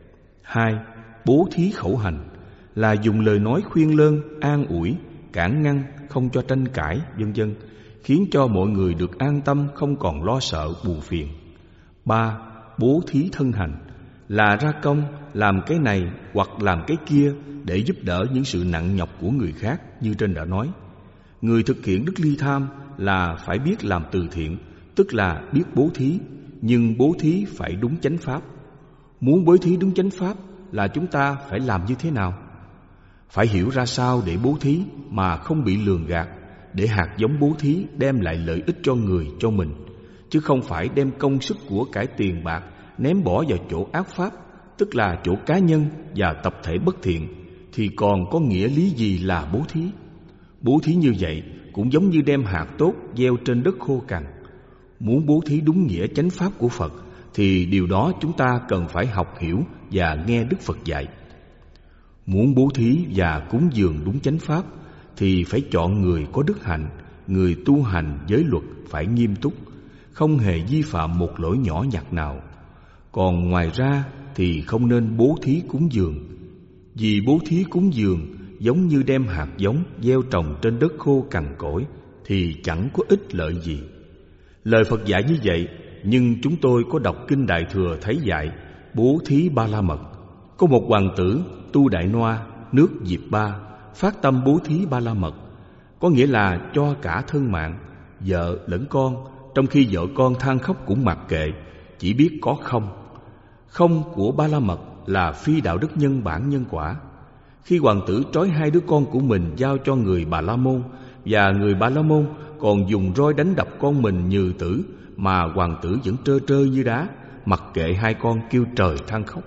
2. Bố thí khẩu hành, là dùng lời nói khuyên lơn, an ủi, cản ngăn, không cho tranh cãi vân vân, khiến cho mọi người được an tâm, không còn lo sợ buồn phiền. 3. Bố thí thân hành, là ra công làm cái này hoặc làm cái kia để giúp đỡ những sự nặng nhọc của người khác như trên đã nói. Người thực hiện đức ly tham là phải biết làm từ thiện, tức là biết bố thí, nhưng bố thí phải đúng chánh pháp. Muốn bố thí đúng chánh pháp là chúng ta phải làm như thế nào? Phải hiểu ra sao để bố thí mà không bị lường gạt, để hạt giống bố thí đem lại lợi ích cho người, cho mình, chứ không phải đem công sức của cải tiền bạc ném bỏ vào chỗ ác pháp, tức là chỗ cá nhân và tập thể bất thiện, thì còn có nghĩa lý gì là bố thí? Bố thí như vậy cũng giống như đem hạt tốt gieo trên đất khô cằn. Muốn bố thí đúng nghĩa chánh pháp của Phật thì điều đó chúng ta cần phải học hiểu và nghe Đức Phật dạy. Muốn bố thí và cúng dường đúng chánh pháp thì phải chọn người có đức hạnh, người tu hành giới luật phải nghiêm túc, không hề vi phạm một lỗi nhỏ nhặt nào. Còn ngoài ra thì không nên bố thí cúng dường, vì bố thí cúng dường giống như đem hạt giống gieo trồng trên đất khô cằn cỗi thì chẳng có ích lợi gì. Lời Phật dạy như vậy, nhưng chúng tôi có đọc kinh Đại Thừa thấy dạy bố thí ba la mật. Có một hoàng tử tu Đại Noa, nước Diệp Ba, phát tâm bố thí ba la mật, có nghĩa là cho cả thân mạng, vợ lẫn con, trong khi vợ con than khóc cũng mặc kệ, chỉ biết có không. Không của ba la mật là phi đạo đức nhân bản nhân quả. Khi hoàng tử trói hai đứa con của mình giao cho người Bà La Môn, và người Bà La Môn còn dùng roi đánh đập con mình như tử, mà hoàng tử vẫn trơ trơ như đá, mặc kệ hai con kêu trời than khóc.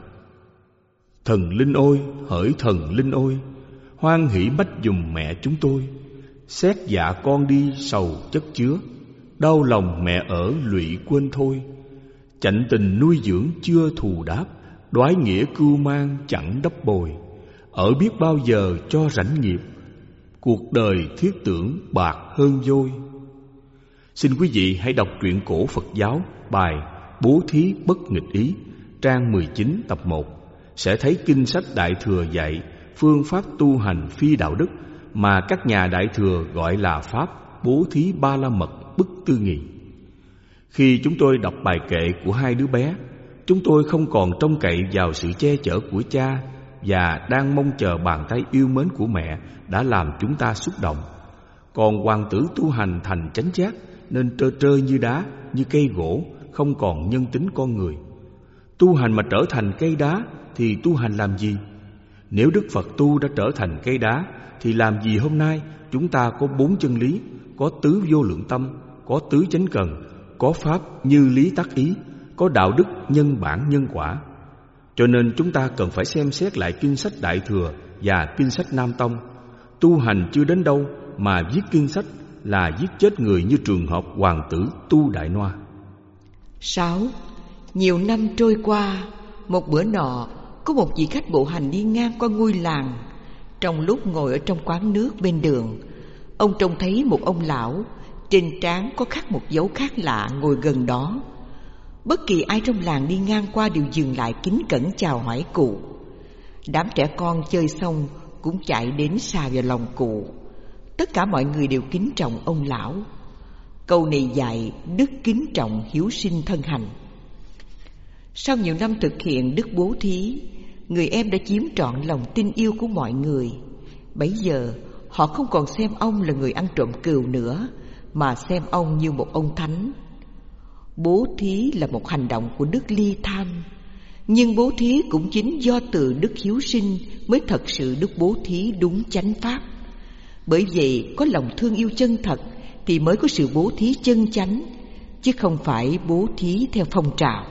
Thần linh ôi, hỡi thần linh ôi, hoan hỷ bách giùm mẹ chúng tôi. Xét dạ con đi sầu chất chứa, đau lòng mẹ ở lụy quên thôi. Chạnh tình nuôi dưỡng chưa thù đáp, đoái nghĩa cưu mang chẳng đắp bồi. Ở biết bao giờ cho rảnh nghiệp, cuộc đời thiết tưởng bạc hơn vôi. Xin quý vị hãy đọc truyện cổ Phật giáo bài Bố Thí Bất Nghịch Ý, trang 19 tập 1, sẽ thấy kinh sách Đại Thừa dạy phương pháp tu hành phi đạo đức mà các nhà Đại Thừa gọi là pháp bố thí ba la mật bất tư nghị. Khi chúng tôi đọc bài kệ của hai đứa bé, chúng tôi không còn trông cậy vào sự che chở của cha và đang mong chờ bàn tay yêu mến của mẹ đã làm chúng ta xúc động. Còn hoàng tử tu hành thành chánh giác nên trơ trơ như đá, như cây gỗ, không còn nhân tính con người. Tu hành mà trở thành cây đá thì tu hành làm gì? Nếu Đức Phật tu đã trở thành cây đá thì làm gì hôm nay chúng ta có 4 chân lý, có tứ vô lượng tâm, có tứ chánh cần, có pháp như lý tác ý, có đạo đức nhân bản nhân quả. Cho nên chúng ta cần phải xem xét lại kinh sách Đại Thừa và kinh sách Nam Tông. Tu hành chưa đến đâu mà viết kinh sách là giết chết người, như trường hợp hoàng tử Tu Đại Noa. 6. Nhiều năm trôi qua, một bữa nọ, có một vị khách bộ hành đi ngang qua ngôi làng. Trong lúc ngồi ở trong quán nước bên đường, ông trông thấy một ông lão, trên trán có khắc một dấu khác lạ ngồi gần đó. Bất kỳ ai trong làng đi ngang qua đều dừng lại kính cẩn chào hỏi cụ. Đám trẻ con chơi xong cũng chạy đến xà vào lòng cụ. Tất cả mọi người đều kính trọng ông lão. Câu này dạy đức kính trọng hiếu sinh thân hành. Sau nhiều năm thực hiện đức bố thí, người em đã chiếm trọn lòng tin yêu của mọi người. Bấy giờ họ không còn xem ông là người ăn trộm cừu nữa, mà xem ông như một ông thánh. Bố thí là một hành động của đức ly tham, nhưng bố thí cũng chính do từ đức hiếu sinh mới thật sự đức bố thí đúng chánh pháp. Bởi vậy có lòng thương yêu chân thật thì mới có sự bố thí chân chánh, chứ không phải bố thí theo phong trào.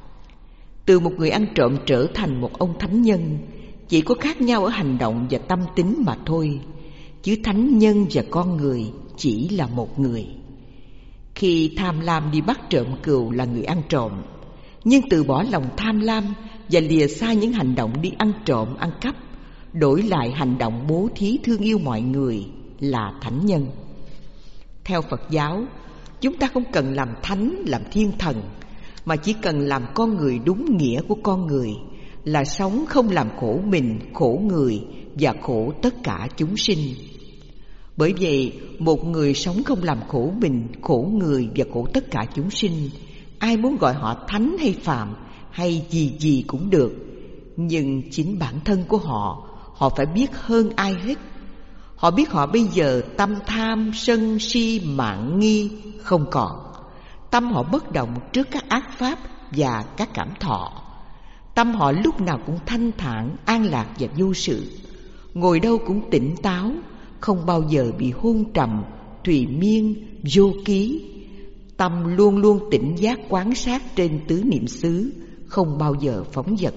Từ một người ăn trộm trở thành một ông thánh nhân chỉ có khác nhau ở hành động và tâm tính mà thôi, chứ thánh nhân và con người chỉ là một người. Khi tham lam đi bắt trộm cừu là người ăn trộm, nhưng từ bỏ lòng tham lam và lìa xa những hành động đi ăn trộm, ăn cắp, đổi lại hành động bố thí thương yêu mọi người là thánh nhân. Theo Phật giáo, chúng ta không cần làm thánh, làm thiên thần, mà chỉ cần làm con người đúng nghĩa của con người, là sống không làm khổ mình, khổ người và khổ tất cả chúng sinh. Bởi vậy, một người sống không làm khổ mình, khổ người và khổ tất cả chúng sinh, ai muốn gọi họ thánh hay phàm hay gì gì cũng được, nhưng chính bản thân của họ, họ phải biết hơn ai hết. Họ biết họ bây giờ tâm tham, sân, si, mạn, nghi không còn. Tâm họ bất động trước các ác pháp và các cảm thọ. Tâm họ lúc nào cũng thanh thản, an lạc và vô sự. Ngồi đâu cũng tỉnh táo, không bao giờ bị hôn trầm, thùy miên, vô ký. Tâm luôn luôn tỉnh giác quán sát trên tứ niệm xứ, không bao giờ phóng dật.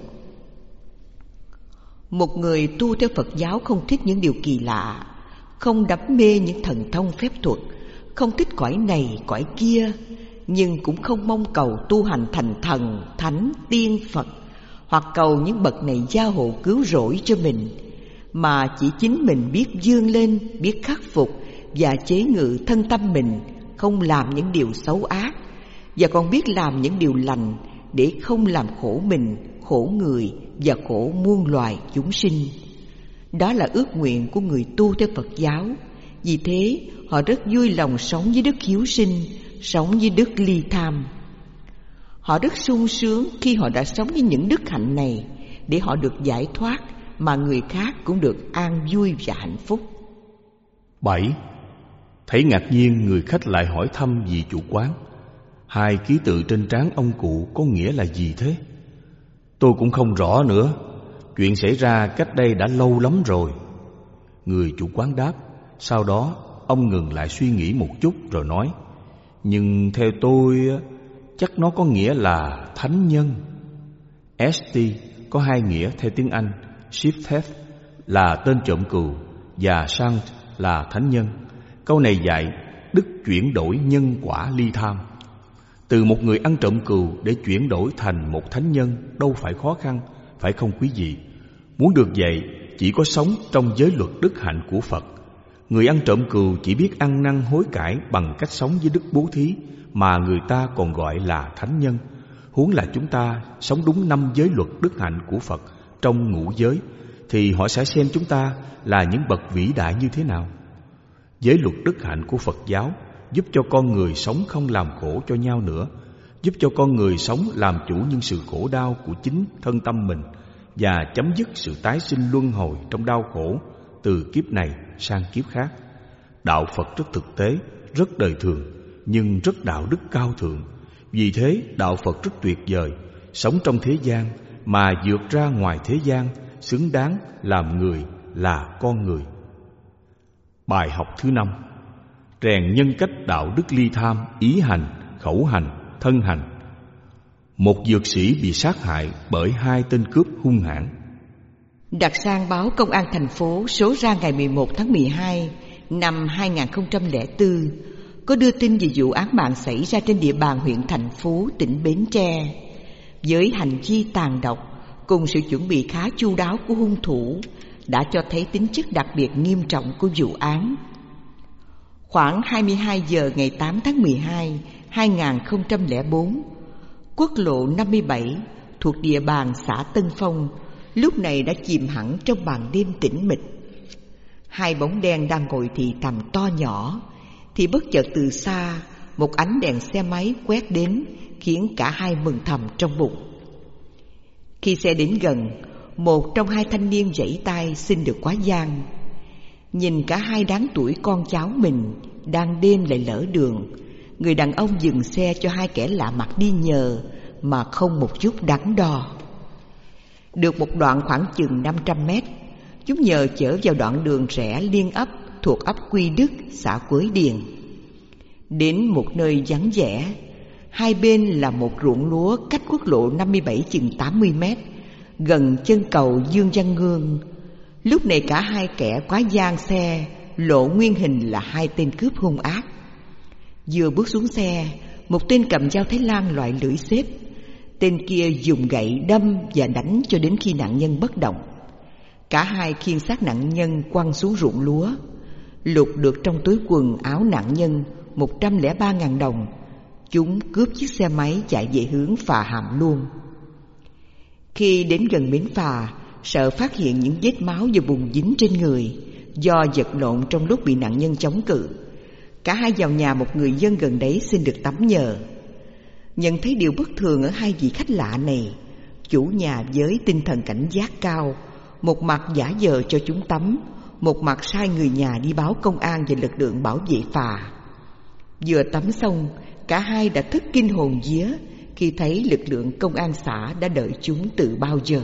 Một người tu theo Phật giáo không thích những điều kỳ lạ, không đắm mê những thần thông phép thuật, không thích cõi này cõi kia, nhưng cũng không mong cầu tu hành thành thần, thánh, tiên, Phật, hoặc cầu những bậc này gia hộ cứu rỗi cho mình, mà chỉ chính mình biết vươn lên, biết khắc phục và chế ngự thân tâm mình, không làm những điều xấu ác, và còn biết làm những điều lành để không làm khổ mình, khổ người và khổ muôn loài chúng sinh. Đó là ước nguyện của người tu theo Phật giáo. Vì thế họ rất vui lòng sống với đức hiếu sinh, sống với đức ly tham. Họ rất sung sướng khi họ đã sống với những đức hạnh này, để họ được giải thoát, mà người khác cũng được an vui và hạnh phúc. 7. Thấy ngạc nhiên, người khách lại hỏi thăm vị chủ quán: hai ký tự trên trán ông cụ có nghĩa là gì thế? Tôi cũng không rõ nữa, Chuyện xảy ra cách đây đã lâu lắm rồi. Người chủ quán đáp. Sau đó ông ngừng lại suy nghĩ một chút rồi nói: nhưng theo tôi, chắc nó có nghĩa là thánh nhân. ST có hai nghĩa theo tiếng Anh. Sheep thief là tên trộm cừu và Saint là thánh nhân. Câu này dạy đức chuyển đổi nhân quả ly tham. Từ một người ăn trộm cừu để chuyển đổi thành một thánh nhân đâu phải khó khăn, phải không quý vị? Muốn được vậy, chỉ có sống trong giới luật đức hạnh của Phật. Người ăn trộm cừu chỉ biết ăn năn hối cải bằng cách sống với đức bố thí mà người ta còn gọi là thánh nhân. Huống là chúng ta sống đúng 5 giới luật đức hạnh của Phật trong ngũ giới, thì họ sẽ xem chúng ta là những bậc vĩ đại như thế nào. Giới luật đức hạnh của Phật giáo giúp cho con người sống không làm khổ cho nhau nữa, giúp cho con người sống làm chủ những sự khổ đau của chính thân tâm mình và chấm dứt sự tái sinh luân hồi trong đau khổ từ kiếp này sang kiếp khác. Đạo Phật rất thực tế, rất đời thường, nhưng rất đạo đức cao thượng. Vì thế đạo Phật rất tuyệt vời, sống trong thế gian mà vượt ra ngoài thế gian, xứng đáng làm người, là con người. Bài học thứ 5. Rèn nhân cách đạo đức ly tham, ý hành, khẩu hành, thân hành. Một dược sĩ bị sát hại bởi 2 tên cướp hung hãn. Đặc sang báo Công an thành phố số ra ngày 11 tháng 12 năm 2004 có đưa tin về vụ án mạng xảy ra trên địa bàn huyện Thạnh Phú, tỉnh Bến Tre. Với hành vi tàn độc cùng sự chuẩn bị khá chu đáo của hung thủ đã cho thấy tính chất đặc biệt nghiêm trọng của vụ án. Khoảng 22 giờ ngày 8 tháng 12, 2004, quốc lộ 57 thuộc địa bàn xã Tân Phong lúc này đã chìm hẳn trong màn đêm tĩnh mịch. 2 bóng đen đang ngồi thì thầm to nhỏ, thì bất chợt từ xa một ánh đèn xe máy quét đến, khiến cả hai mừng thầm trong bụng. Khi xe đến gần, một trong 2 thanh niên giãy tay xin được quá giang. Nhìn cả 2 đáng tuổi con cháu mình đang đêm lại lỡ đường, người đàn ông dừng xe cho 2 kẻ lạ mặt đi nhờ mà không một chút đắn đo. Được một đoạn khoảng chừng 500 mét, chúng nhờ chở vào đoạn đường rẽ liên ấp thuộc ấp Quy Đức, xã Quới Điền. Đến một nơi vắng vẻ, 2 bên là một ruộng lúa cách quốc lộ 57 chừng 80 mét, gần chân cầu Dương Văn Ngương. Lúc này cả 2 kẻ quá giang xe lộ nguyên hình là 2 tên cướp hung ác. Vừa bước xuống xe, một tên cầm dao Thái Lan loại lưỡi xếp, tên kia dùng gậy đâm và đánh cho đến khi nạn nhân bất động. Cả 2 khiêng xác nạn nhân quăng xuống ruộng lúa, lục được trong túi quần áo nạn nhân 103.000 đồng. Chúng cướp chiếc xe máy chạy về hướng phà Hàm Luông. Khi đến gần bến phà, sợ phát hiện những vết máu và bùn dính trên người do vật lộn trong lúc bị nạn nhân chống cự, cả 2 vào nhà một người dân gần đấy xin được tắm nhờ. Nhận thấy điều bất thường ở 2 vị khách lạ này, chủ nhà với tinh thần cảnh giác cao, một mặt giả vờ cho chúng tắm, một mặt sai người nhà đi báo công an và lực lượng bảo vệ phà. Vừa tắm xong, cả 2 đã thức kinh hồn vía khi thấy lực lượng công an xã đã đợi chúng từ bao giờ.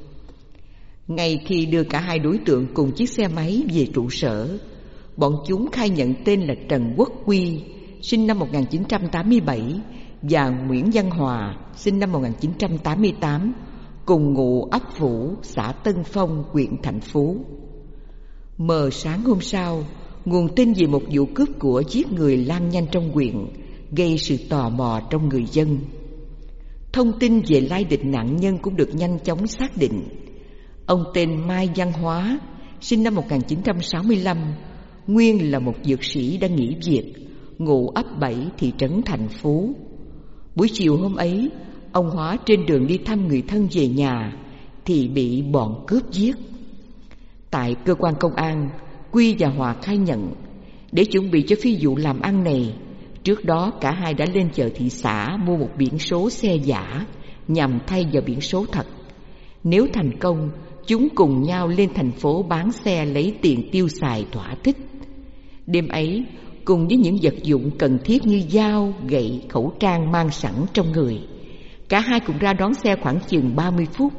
Ngay khi đưa cả 2 đối tượng cùng chiếc xe máy về trụ sở, bọn chúng khai nhận tên là Trần Quốc Quy, sinh năm 1987, và Nguyễn Văn Hòa, sinh năm 1988, cùng ngụ ấp Vũ, xã Tân Phong, huyện Thạnh Phú. Mờ sáng hôm sau, nguồn tin về một vụ cướp của giết người lan nhanh trong huyện, gây sự tò mò trong người dân. Thông tin về lai lịch nạn nhân cũng được nhanh chóng xác định. Ông tên Mai Văn Hóa, sinh năm 1965, nguyên là một dược sĩ đang nghỉ việc, ngụ ấp 7 thị trấn Thạnh Phú. Buổi chiều hôm ấy, ông Hóa trên đường đi thăm người thân về nhà thì bị bọn cướp giết. Tại cơ quan công an, Quy và Hòa khai nhận để chuẩn bị cho phi vụ làm ăn này, trước đó cả 2 đã lên chợ thị xã mua một biển số xe giả nhằm thay vào biển số thật. Nếu thành công, chúng cùng nhau lên thành phố bán xe lấy tiền tiêu xài thỏa thích. Đêm ấy, cùng với những vật dụng cần thiết như dao, gậy, khẩu trang mang sẵn trong người, cả 2 cùng ra đón xe khoảng chừng 30 phút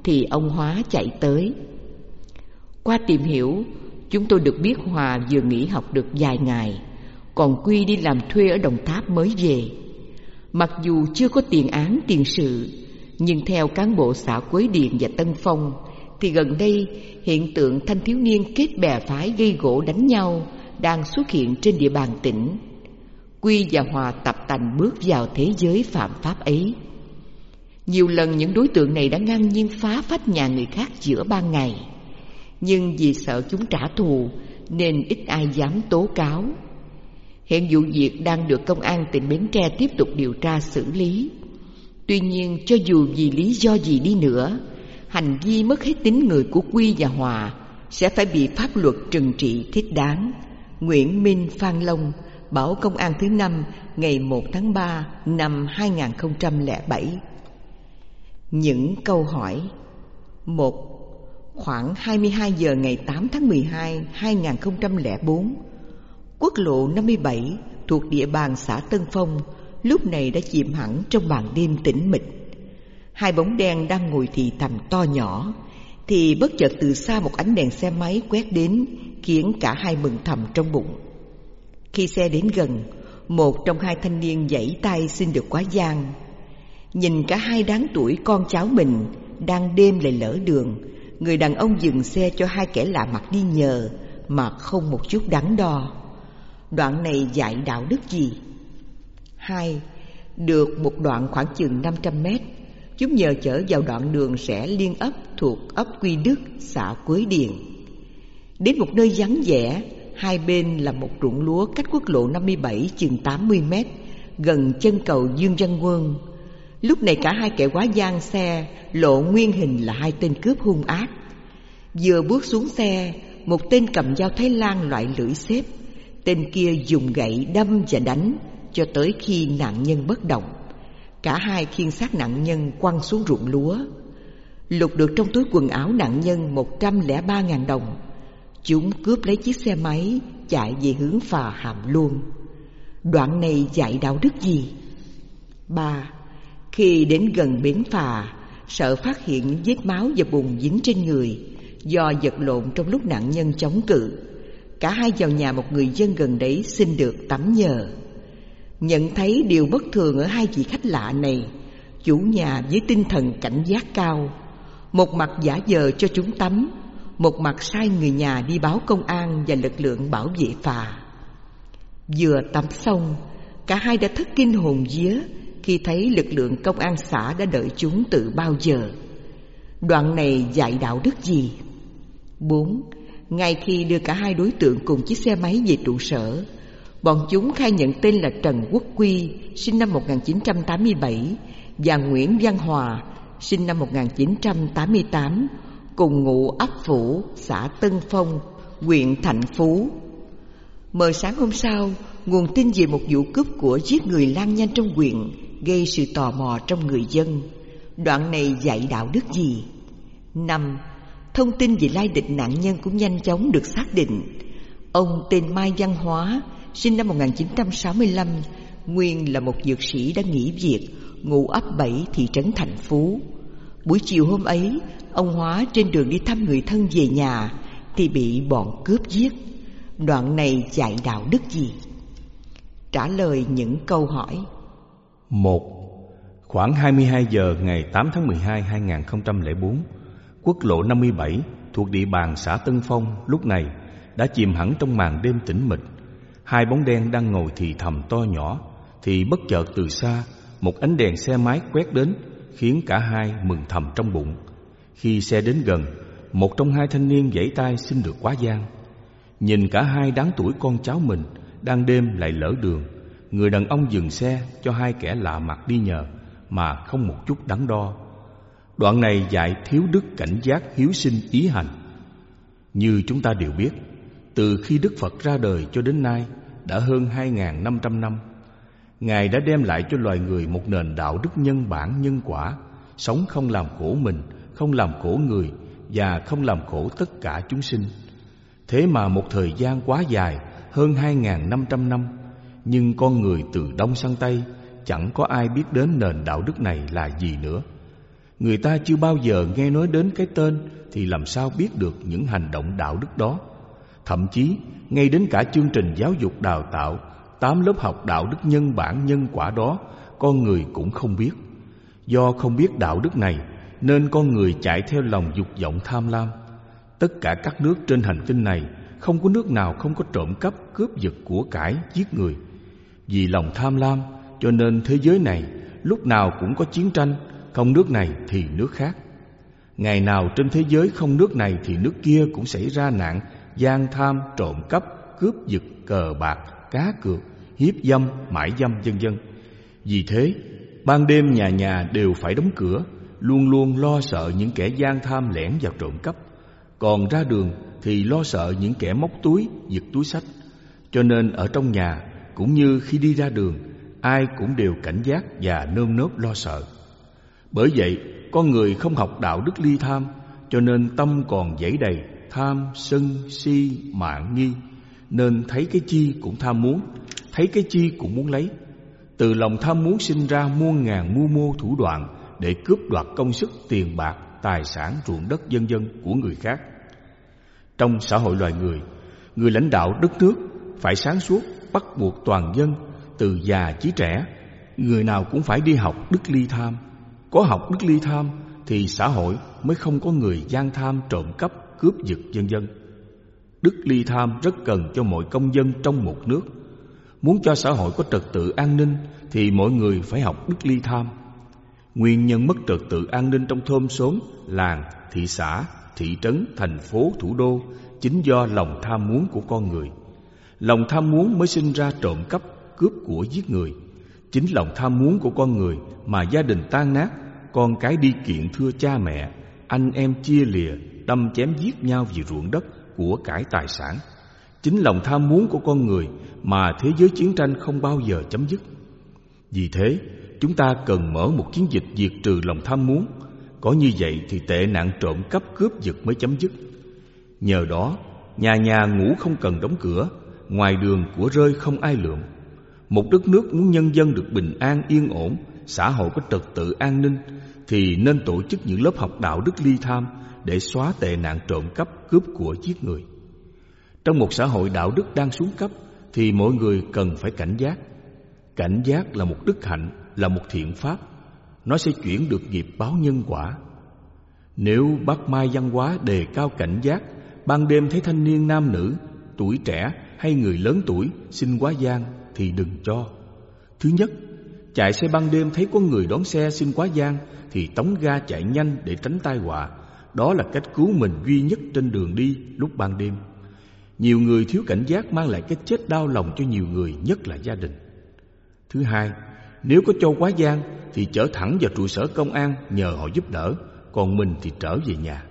thì ông Hóa chạy tới. Qua tìm hiểu, chúng tôi được biết Hòa vừa nghỉ học được vài ngày, còn Quy đi làm thuê ở Đồng Tháp mới về. Mặc dù chưa có tiền án tiền sự, nhưng theo cán bộ xã Quế Điền và Tân Phong thì gần đây hiện tượng thanh thiếu niên kết bè phái gây gổ đánh nhau đang xuất hiện trên địa bàn tỉnh. Quy và Hòa tập tành bước vào thế giới phạm pháp ấy. Nhiều lần những đối tượng này đã ngang nhiên phá phách nhà người khác giữa ban ngày, nhưng vì sợ chúng trả thù nên ít ai dám tố cáo. Hiện vụ việc đang được công an tỉnh Bến Tre tiếp tục điều tra xử lý. Tuy nhiên, cho dù vì lý do gì đi nữa, hành vi mất hết tính người của Quy và Hòa sẽ phải bị pháp luật trừng trị thích đáng. Nguyễn Minh Phan Long, Báo Công an thứ 5 ngày 1 tháng 3 năm 2007. Những câu hỏi. 1. Khoảng 22 giờ ngày 8 tháng 12, 2004, quốc lộ 57 thuộc địa bàn xã Tân Phong lúc này đã chìm hẳn trong màn đêm tĩnh mịch. Hai bóng đen đang ngồi thì thầm to nhỏ, thì bất chợt từ xa một ánh đèn xe máy quét đến, khiến cả hai mừng thầm trong bụng. Khi xe đến gần, một trong hai thanh niên giãy tay xin được quá giang. Nhìn cả hai đáng tuổi con cháu mình đang đêm lại lỡ đường, người đàn ông dừng xe cho hai kẻ lạ mặt đi nhờ mà không một chút đắn đo. Đoạn này dạy đạo đức gì? 2. Được một đoạn khoảng chừng 500 mét, chúng nhờ chở vào đoạn đường rẽ liên ấp thuộc ấp Quy Đức, xã Quế Điền. Đến một nơi vắng vẻ, hai bên là một ruộng lúa cách quốc lộ 57 chừng 80 mét, gần chân cầu Dương Văn Quân. Lúc này cả hai kẻ quá giang xe lộ nguyên hình là hai tên cướp hung ác. Vừa bước xuống xe, một tên cầm dao Thái Lan loại lưỡi xếp, tên kia dùng gậy đâm và đánh cho tới khi nạn nhân bất động. Cả hai khiêng xác nạn nhân quăng xuống ruộng lúa. Lục được trong túi quần áo nạn nhân 103.000 đồng. Chúng cướp lấy chiếc xe máy chạy về hướng phà Hàm Luông. Đoạn này dạy đạo đức gì? 3. Khi đến gần bến phà, sợ phát hiện những vết máu và bùn dính trên người do vật lộn trong lúc nạn nhân chống cự, cả hai vào nhà một người dân gần đấy xin được tắm nhờ. Nhận thấy điều bất thường ở hai vị khách lạ này, chủ nhà với tinh thần cảnh giác cao, một mặt giả vờ cho chúng tắm, một mặt sai người nhà đi báo công an và lực lượng bảo vệ phà. Vừa tắm xong, cả hai đã thất kinh hồn vía khi thấy lực lượng công an xã đã đợi chúng từ bao giờ. Đoạn này dạy đạo đức gì? 4. Ngay khi đưa cả hai đối tượng cùng chiếc xe máy về trụ sở, bọn chúng khai nhận tên là Trần Quốc Quy, sinh năm 1987, và Nguyễn Văn Hòa, sinh năm 1988, cùng ngụ ấp Phủ, xã Tân Phong, huyện Thạnh Phú. Mờ sáng hôm sau, nguồn tin về một vụ cướp của giết người lan nhanh trong huyện gây sự tò mò trong người dân. Đoạn này dạy đạo đức gì? 5. Thông tin về lai lịch nạn nhân cũng nhanh chóng được xác định. Ông tên Mai Văn Hóa, sinh năm 1965, nguyên là một dược sĩ đã nghỉ việc, ngụ ấp 7 thị trấn Thạnh Phú. Buổi chiều hôm ấy, ông Hóa trên đường đi thăm người thân về nhà thì bị bọn cướp giết. Đoạn này dạy đạo đức gì? Trả lời những câu hỏi. 1. Khoảng 22 giờ ngày 8 tháng 12 2004, quốc lộ 57 thuộc địa bàn xã Tân Phong lúc này đã chìm hẳn trong màn đêm tĩnh mịch. Hai bóng đen đang ngồi thì thầm to nhỏ, thì bất chợt từ xa một ánh đèn xe máy quét đến, khiến cả hai mừng thầm trong bụng. Khi xe đến gần, một trong hai thanh niên giãy tay xin được quá giang. Nhìn cả hai đáng tuổi con cháu mình đang đêm lại lỡ đường, người đàn ông dừng xe cho hai kẻ lạ mặt đi nhờ mà không một chút đắn đo. Đoạn này dạy thiếu đức cảnh giác hiếu sinh ý hành. Như chúng ta đều biết, từ khi Đức Phật ra đời cho đến nay đã hơn 2.500 năm, Ngài đã đem lại cho loài người một nền đạo đức nhân bản nhân quả, sống không làm khổ mình, không làm khổ người và không làm khổ tất cả chúng sinh. Thế mà một thời gian quá dài, hơn 2.500 năm, nhưng con người từ Đông sang Tây chẳng có ai biết đến nền đạo đức này là gì nữa. Người ta chưa bao giờ nghe nói đến cái tên thì làm sao biết được những hành động đạo đức đó. Thậm chí ngay đến cả chương trình giáo dục đào tạo 8 lớp học đạo đức nhân bản nhân quả đó, con người cũng không biết. Do không biết đạo đức này nên con người chạy theo lòng dục vọng tham lam. Tất cả các nước trên hành tinh này không có nước nào không có trộm cắp, cướp giật của cải, giết người. Vì lòng tham lam cho nên thế giới này lúc nào cũng có chiến tranh, không nước này thì nước khác. Ngày nào trên thế giới không nước này thì nước kia cũng xảy ra nạn gian tham, trộm cắp, cướp giật, cờ bạc, cá cược, hiếp dâm, mại dâm, vân vân. Vì thế, ban đêm nhà nhà đều phải đóng cửa, luôn luôn lo sợ những kẻ gian tham lẻn vào trộm cắp. Còn ra đường thì lo sợ những kẻ móc túi, giật túi xách. Cho nên ở trong nhà cũng như khi đi ra đường, ai cũng đều cảnh giác và nơm nớp lo sợ. Bởi vậy, con người không học đạo đức ly tham, cho nên tâm còn dẫy đầy tham, sân, si, mạn, nghi. Nên thấy cái chi cũng tham muốn, thấy cái chi cũng muốn lấy. Từ lòng tham muốn sinh ra muôn ngàn mưu mô thủ đoạn để cướp đoạt công sức, tiền bạc, tài sản, ruộng đất vân vân của người khác. Trong xã hội loài người, người lãnh đạo đất nước phải sáng suốt, bắt buộc toàn dân từ già chí trẻ, người nào cũng phải đi học đức ly tham. Có học đức ly tham thì xã hội mới không có người gian tham, trộm cắp, cướp giật vân vân. Đức ly tham rất cần cho mọi công dân trong một nước. Muốn cho xã hội có trật tự an ninh thì mọi người phải học đức ly tham. Nguyên nhân mất trật tự an ninh trong thôn xóm, làng, thị xã, thị trấn, thành phố, thủ đô chính do lòng tham muốn của con người. Lòng tham muốn mới sinh ra trộm cắp, cướp của, giết người. Chính lòng tham muốn của con người mà gia đình tan nát, con cái đi kiện thưa cha mẹ, anh em chia lìa, đâm chém giết nhau vì ruộng đất, của cải, tài sản. Chính lòng tham muốn của con người mà thế giới chiến tranh không bao giờ chấm dứt. Vì thế, chúng ta cần mở một chiến dịch diệt trừ lòng tham muốn. Có như vậy thì tệ nạn trộm cắp, cướp giật mới chấm dứt. Nhờ đó, nhà nhà ngủ không cần đóng cửa, ngoài đường của rơi không ai lượm. Một đất nước muốn nhân dân được bình an, yên ổn, xã hội có trật tự an ninh thì nên tổ chức những lớp học đạo đức ly tham để xóa tệ nạn trộm cắp, cướp của, giết người. Trong một xã hội đạo đức đang xuống cấp thì mọi người cần phải cảnh giác. Cảnh giác là một đức hạnh, là một thiện pháp. Nó sẽ chuyển được nghiệp báo nhân quả. Nếu bác Mai văn hóa đề cao cảnh giác, ban đêm thấy thanh niên nam nữ, tuổi trẻ hay người lớn tuổi xin quá giang thì đừng cho. Thứ nhất, chạy xe ban đêm thấy có người đón xe xin quá giang thì tống ga chạy nhanh để tránh tai họa. Đó là cách cứu mình duy nhất trên đường đi lúc ban đêm. Nhiều người thiếu cảnh giác mang lại cái chết đau lòng cho nhiều người, nhất là gia đình. Thứ hai, nếu có cho quá giang thì chở thẳng vào trụ sở công an nhờ họ giúp đỡ, còn mình thì trở về nhà.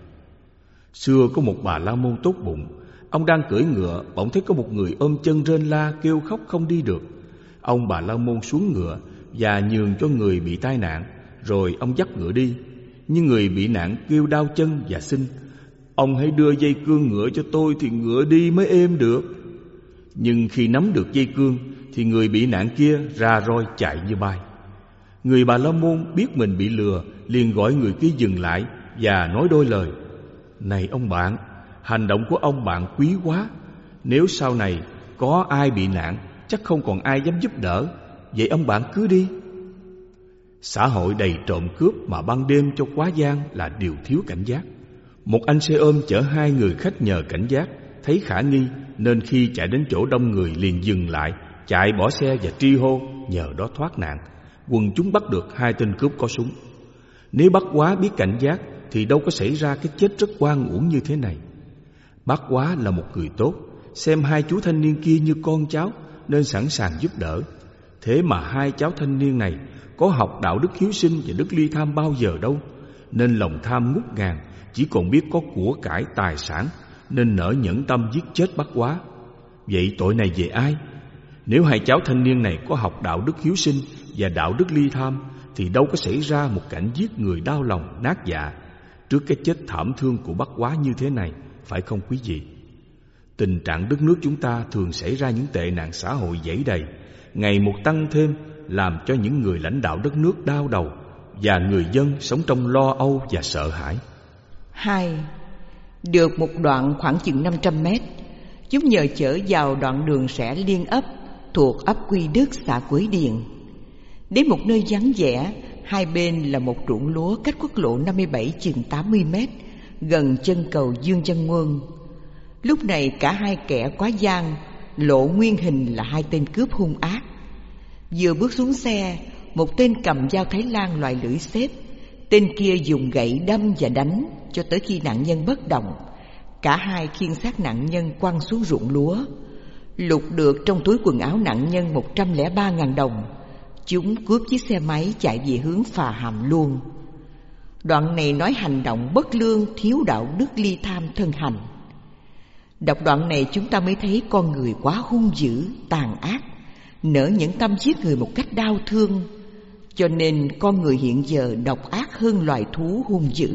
Xưa có một bà la môn tốt bụng, ông đang cưỡi ngựa, bỗng thấy có một người ôm chân rên la kêu khóc không đi được. Ông bà la môn xuống ngựa và nhường cho người bị tai nạn, rồi ông dắt ngựa đi. Nhưng người bị nạn kêu đau chân và xin: "Ông hãy đưa dây cương ngựa cho tôi thì ngựa đi mới êm được." Nhưng khi nắm được dây cương thì người bị nạn kia ra roi chạy như bay. Người Bà La Môn biết mình bị lừa, liền gọi người kia dừng lại và nói đôi lời: "Này ông bạn, hành động của ông bạn quý quá. Nếu sau này có ai bị nạn, chắc không còn ai dám giúp đỡ. Vậy ông bạn cứ đi." Xã hội đầy trộm cướp mà ban đêm cho quá gian là điều thiếu cảnh giác. Một anh xe ôm chở 2 người khách nhờ cảnh giác, thấy khả nghi nên khi chạy đến chỗ đông người liền dừng lại, chạy bỏ xe và tri hô, nhờ đó thoát nạn. Quần chúng bắt được 2 tên cướp có súng. Nếu Bác Quá biết cảnh giác thì đâu có xảy ra cái chết rất oan uổng như thế này. Bác Quá là một người tốt, xem 2 chú thanh niên kia như con cháu nên sẵn sàng giúp đỡ. Thế mà 2 cháu thanh niên này có học đạo đức hiếu sinh và đức ly tham bao giờ đâu, nên lòng tham ngút ngàn, chỉ còn biết có của cải, tài sản, nên nỡ nhẫn tâm giết chết Bác Quá. Vậy tội này về ai? Nếu 2 cháu thanh niên này có học đạo đức hiếu sinh và đạo đức ly tham thì đâu có xảy ra một cảnh giết người đau lòng, nát dạ trước cái chết thảm thương của Bác Quá như thế này, phải không quý vị? Tình trạng đất nước chúng ta thường xảy ra những tệ nạn xã hội dẫy đầy, ngày một tăng thêm, làm cho những người lãnh đạo đất nước đau đầu và người dân sống trong lo âu và sợ hãi. 2. Được một đoạn khoảng chừng 500 mét, chúng nhờ chở vào đoạn đường rẽ liên ấp thuộc ấp Quy Đức, xã Quế Điền. Đến một nơi vắng vẻ, hai bên là một ruộng lúa cách quốc lộ 57 chừng 80 mét, gần chân cầu Dương Văn Nguồn. Lúc này cả hai kẻ quá gian lộ nguyên hình là hai tên cướp hung ác. Vừa bước xuống xe, một tên cầm dao Thái Lan loại lưỡi xếp, tên kia dùng gậy đâm và đánh cho tới khi nạn nhân bất động. Cả hai khiêng xác nạn nhân quăng xuống ruộng lúa. Lục được trong túi quần áo nạn nhân 103.000 đồng. Chúng cướp chiếc xe máy chạy về hướng Phà Hàm luôn. Đoạn này nói hành động bất lương, thiếu đạo đức, ly tham thân hành. Đọc đoạn này chúng ta mới thấy con người quá hung dữ, tàn ác, nỡ nhẫn tâm giết người một cách đau thương. Cho nên con người hiện giờ độc ác hơn loài thú hung dữ.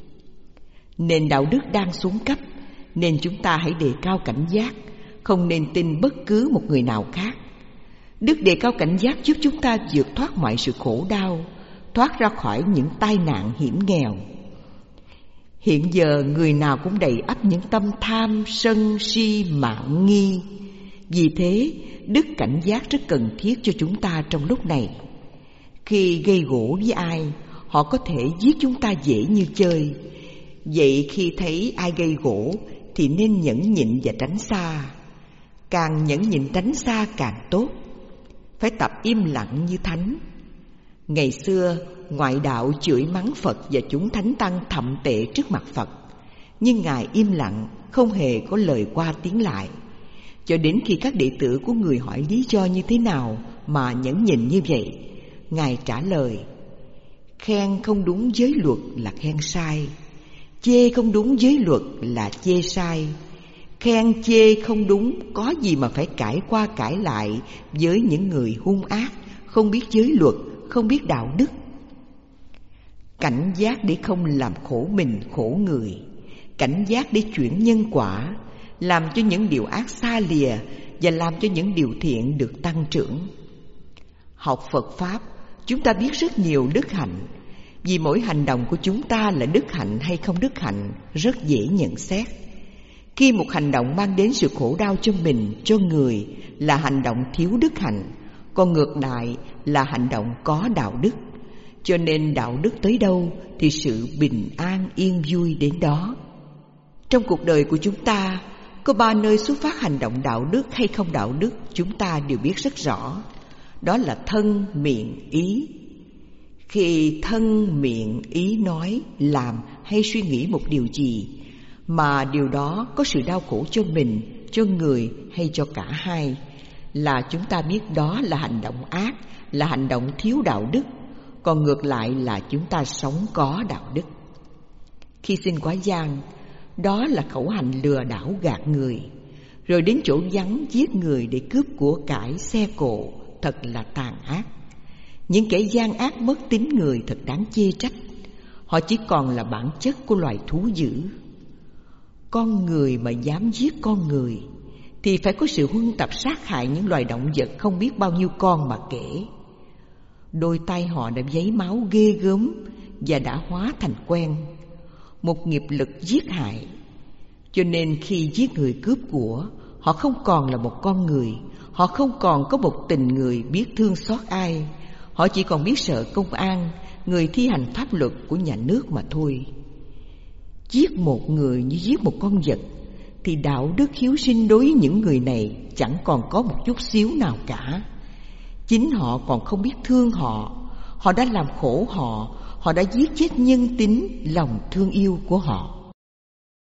Nền đạo đức đang xuống cấp, nên chúng ta hãy đề cao cảnh giác, không nên tin bất cứ một người nào khác. Đức đề cao cảnh giác giúp chúng ta vượt thoát mọi sự khổ đau, thoát ra khỏi những tai nạn hiểm nghèo. Hiện giờ người nào cũng đầy ắp những tâm tham, sân, si, mạn, nghi. Vì thế, đức cảnh giác rất cần thiết cho chúng ta trong lúc này. Khi gây gổ với ai, họ có thể giết chúng ta dễ như chơi. Vậy khi thấy ai gây gổ thì nên nhẫn nhịn và tránh xa. Càng nhẫn nhịn tránh xa càng tốt. Phải tập im lặng như thánh. Ngày xưa, ngoại đạo chửi mắng Phật và chúng thánh tăng thậm tệ trước mặt Phật, nhưng Ngài im lặng, không hề có lời qua tiếng lại. Cho đến khi các đệ tử của Người hỏi lý do như thế nào mà nhẫn nhịn như vậy, Ngài trả lời: khen không đúng giới luật là khen sai, chê không đúng giới luật là chê sai. Khen chê không đúng, có gì mà phải cãi qua cãi lại với những người hung ác, không biết giới luật, không biết đạo đức. Cảnh giác để không làm khổ mình khổ người, cảnh giác để chuyển nhân quả, làm cho những điều ác xa lìa và làm cho những điều thiện được tăng trưởng. Học Phật Pháp, chúng ta biết rất nhiều đức hạnh. Vì mỗi hành động của chúng ta là đức hạnh hay không đức hạnh rất dễ nhận xét. Khi một hành động mang đến sự khổ đau cho mình, cho người là hành động thiếu đức hạnh, còn ngược lại là hành động có đạo đức. Cho nên đạo đức tới đâu thì sự bình an yên vui đến đó. Trong cuộc đời của chúng ta, có 3 nơi xuất phát hành động đạo đức hay không đạo đức chúng ta đều biết rất rõ. Đó là thân, miệng, ý. Khi thân, miệng, ý nói, làm hay suy nghĩ một điều gì mà điều đó có sự đau khổ cho mình, cho người hay cho cả hai, là chúng ta biết đó là hành động ác, là hành động thiếu đạo đức. Còn ngược lại là chúng ta sống có đạo đức. Khi xin quá gian, đó là khẩu hành lừa đảo gạt người, rồi đến chỗ vắng giết người để cướp của cải, xe cộ, thật là tàn ác. Những kẻ gian ác mất tính người thật đáng chê trách. Họ chỉ còn là bản chất của loài thú dữ. Con người mà dám giết con người thì phải có sự huân tập sát hại những loài động vật không biết bao nhiêu con mà kể. Đôi tay họ đã vấy máu ghê gớm và đã hóa thành quen, một nghiệp lực giết hại. Cho nên khi giết người cướp của, họ không còn là một con người, họ không còn có một tình người biết thương xót ai. Họ chỉ còn biết sợ công an, người thi hành pháp luật của nhà nước mà thôi. Giết một người như giết một con vật thì đạo đức hiếu sinh đối với những người này chẳng còn có một chút xíu nào cả. Chính họ còn không biết thương họ, họ đã làm khổ họ, họ đã giết chết nhân tính, lòng thương yêu của họ.